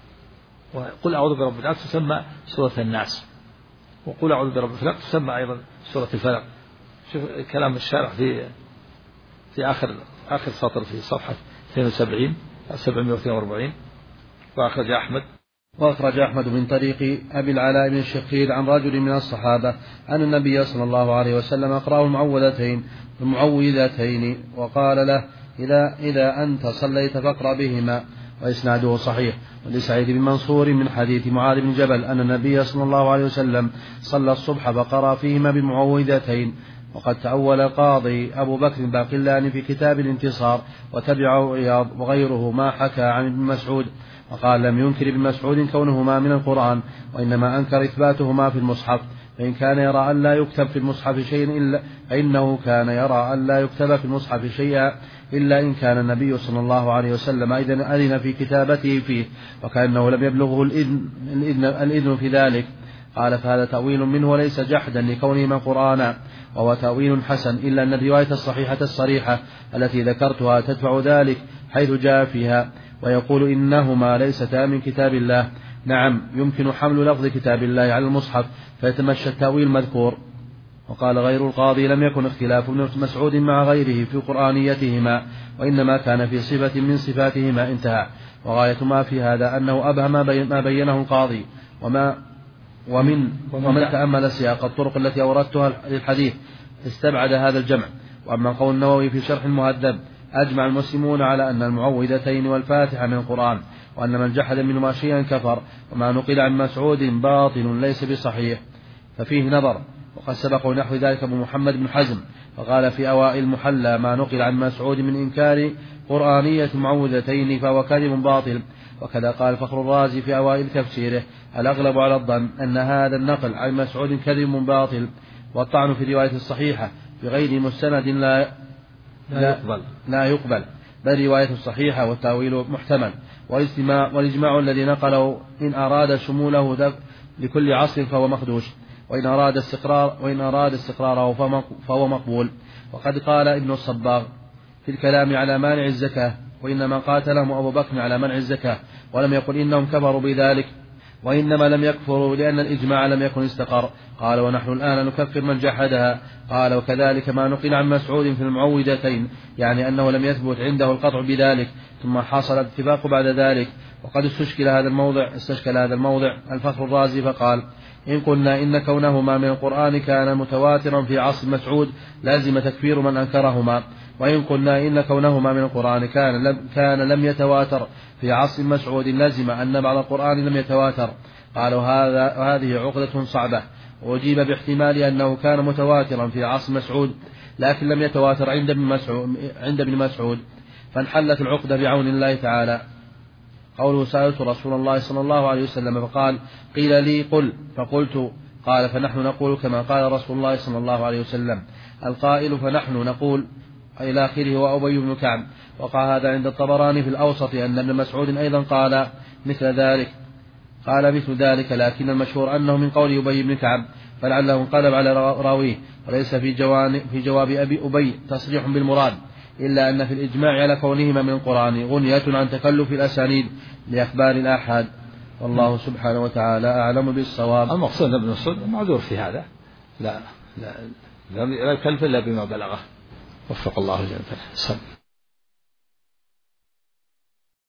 وقل أعوذ برب الناس تسمى سورة الناس، وقل أعوذ برب الفلق تسمى أيضا سورة الفلق. شوف كلام الشارح في آخر سطر في صفحة 72 742. وأخرج أحمد من طريق أبي العلاء بن الشقيق عن رجل من الصحابة أن النبي صلى الله عليه وسلم أقرأه المعوذتين وقال له إذا أنت صليت فاقرأ بهما، وإسناده صحيح. ولسعيد بن منصور من حديث معاذ بن جبل أن النبي صلى الله عليه وسلم صلى الصبح فقرأ فيهما بالمعوذتين. وقد تأول القاضي أبو بكر باقلاني في كتاب الانتصار وتبعه عياض وغيره ما حكى عن ابن مسعود، وقال لم ينكر ابن مسعود كونهما من القرآن، وإنما أنكر إثباتهما في المصحف، فإن كان يرى أن لا يكتب في المصحف شيء فإنه كان يرى أن لا يكتب في المصحف شيئا إلا إن كان النبي صلى الله عليه وسلم أذن في كتابته فيه، وكأنه لم يبلغه الإذن في ذلك. قال فهذا تأويل منه وليس جحدا لكونهما قرآنا، وهو تأويل حسن، إلا أن الرواية الصحيحة الصريحة التي ذكرتها تدفع ذلك حيث جاء فيها، ويقول إنهما ليستا من كتاب الله. نعم يمكن حمل لفظ كتاب الله على المصحف فيتمشى التأويل المذكور. وقال غير القاضي لم يكن اختلاف ابن مسعود مع غيره في قرآنيتهما، وإنما كان في صفة من صفاتهما انتهى. وغاية ما في هذا أنه أبهم ما بينه القاضي، ومن تأمل سياق الطرق التي أوردتها للحديث استبعد هذا الجمع، وأما قول النووي في شرح المهذب: أجمع المسلمون على أن المعوذتين والفاتحة من القرآن، وأن من جحد منهما شيئا كفر، وما نقل عن مسعود باطل ليس بصحيح، ففيه نظر. وقد سبقوا نحو ذلك أبو محمد بن حزم، وقال في أوائل المحلى: ما نقل عن مسعود من إنكار قرآنية المعوذتين فهو كذب باطل. وكذا قال فخر الرازي في أوائل تفسيره: الأغلب على الظن أن هذا النقل عن مسعود كذب باطل، والطعن في الرواية الصحيحة بغير مستند لا يقبل، بل رواية صحيحة والتأويل محتمل. والإجماع الذي نقله إن أراد شموله لكل عصر فهو مخدوش، وإن أراد استقراره فهو مقبول. وقد قال ابن الصباغ في الكلام على مانع الزكاة: وإنما قاتلهم أبو بكر على منع الزكاة، ولم يقل إنهم كفروا بذلك، وإنما لم يكفروا لأن الإجماع لم يكن استقر. قال: ونحن الآن نكفر من جحدها. قال: وكذلك ما نقل عن مسعود في المعوذتين، يعني أنه لم يثبت عنده القطع بذلك، ثم حصل الاتفاق بعد ذلك. وقد استشكل هذا الموضع الفخر الرازي فقال: إن قلنا إن كونهما من القرآن كان متواترا في عصر مسعود لازم تكفير من أنكرهما، وإن قلنا إن كونهما من القرآن كان لم يتواتر في عصر مسعود لازم أن بعض القرآن لم يتواتر. قالوا: هذه عقدة صعبة. وأجيب باحتمال أنه كان متواترا في عصر مسعود لكن لم يتواتر عند ابن مسعود، فانحلت العقدة بعون الله تعالى. قوله: سألت رسول الله صلى الله عليه وسلم فقال: قيل لي قل، فقلت. قال: فنحن نقول كما قال رسول الله صلى الله عليه وسلم. القائل فنحن نقول إلى آخره وأبي بن كعب. وقع هذا عند الطبراني في الأوسط أن ابن مسعود أيضا قال مثل ذلك، لكن المشهور أنه من قول أبي بن كعب، فلعله انقلب على راويه، وليس في جواب أبي أبي تصريح بالمراد، إلا أن في الإجماع على كونهما من القرآن غنية عن تكلف الأسانيد لأخبار الآحاد. والله سبحانه وتعالى أعلم بالصواب. المقصود ابن مسعود معذور في هذا، لا يكلف إلا بما بلغه. وفق الله جل وعلا.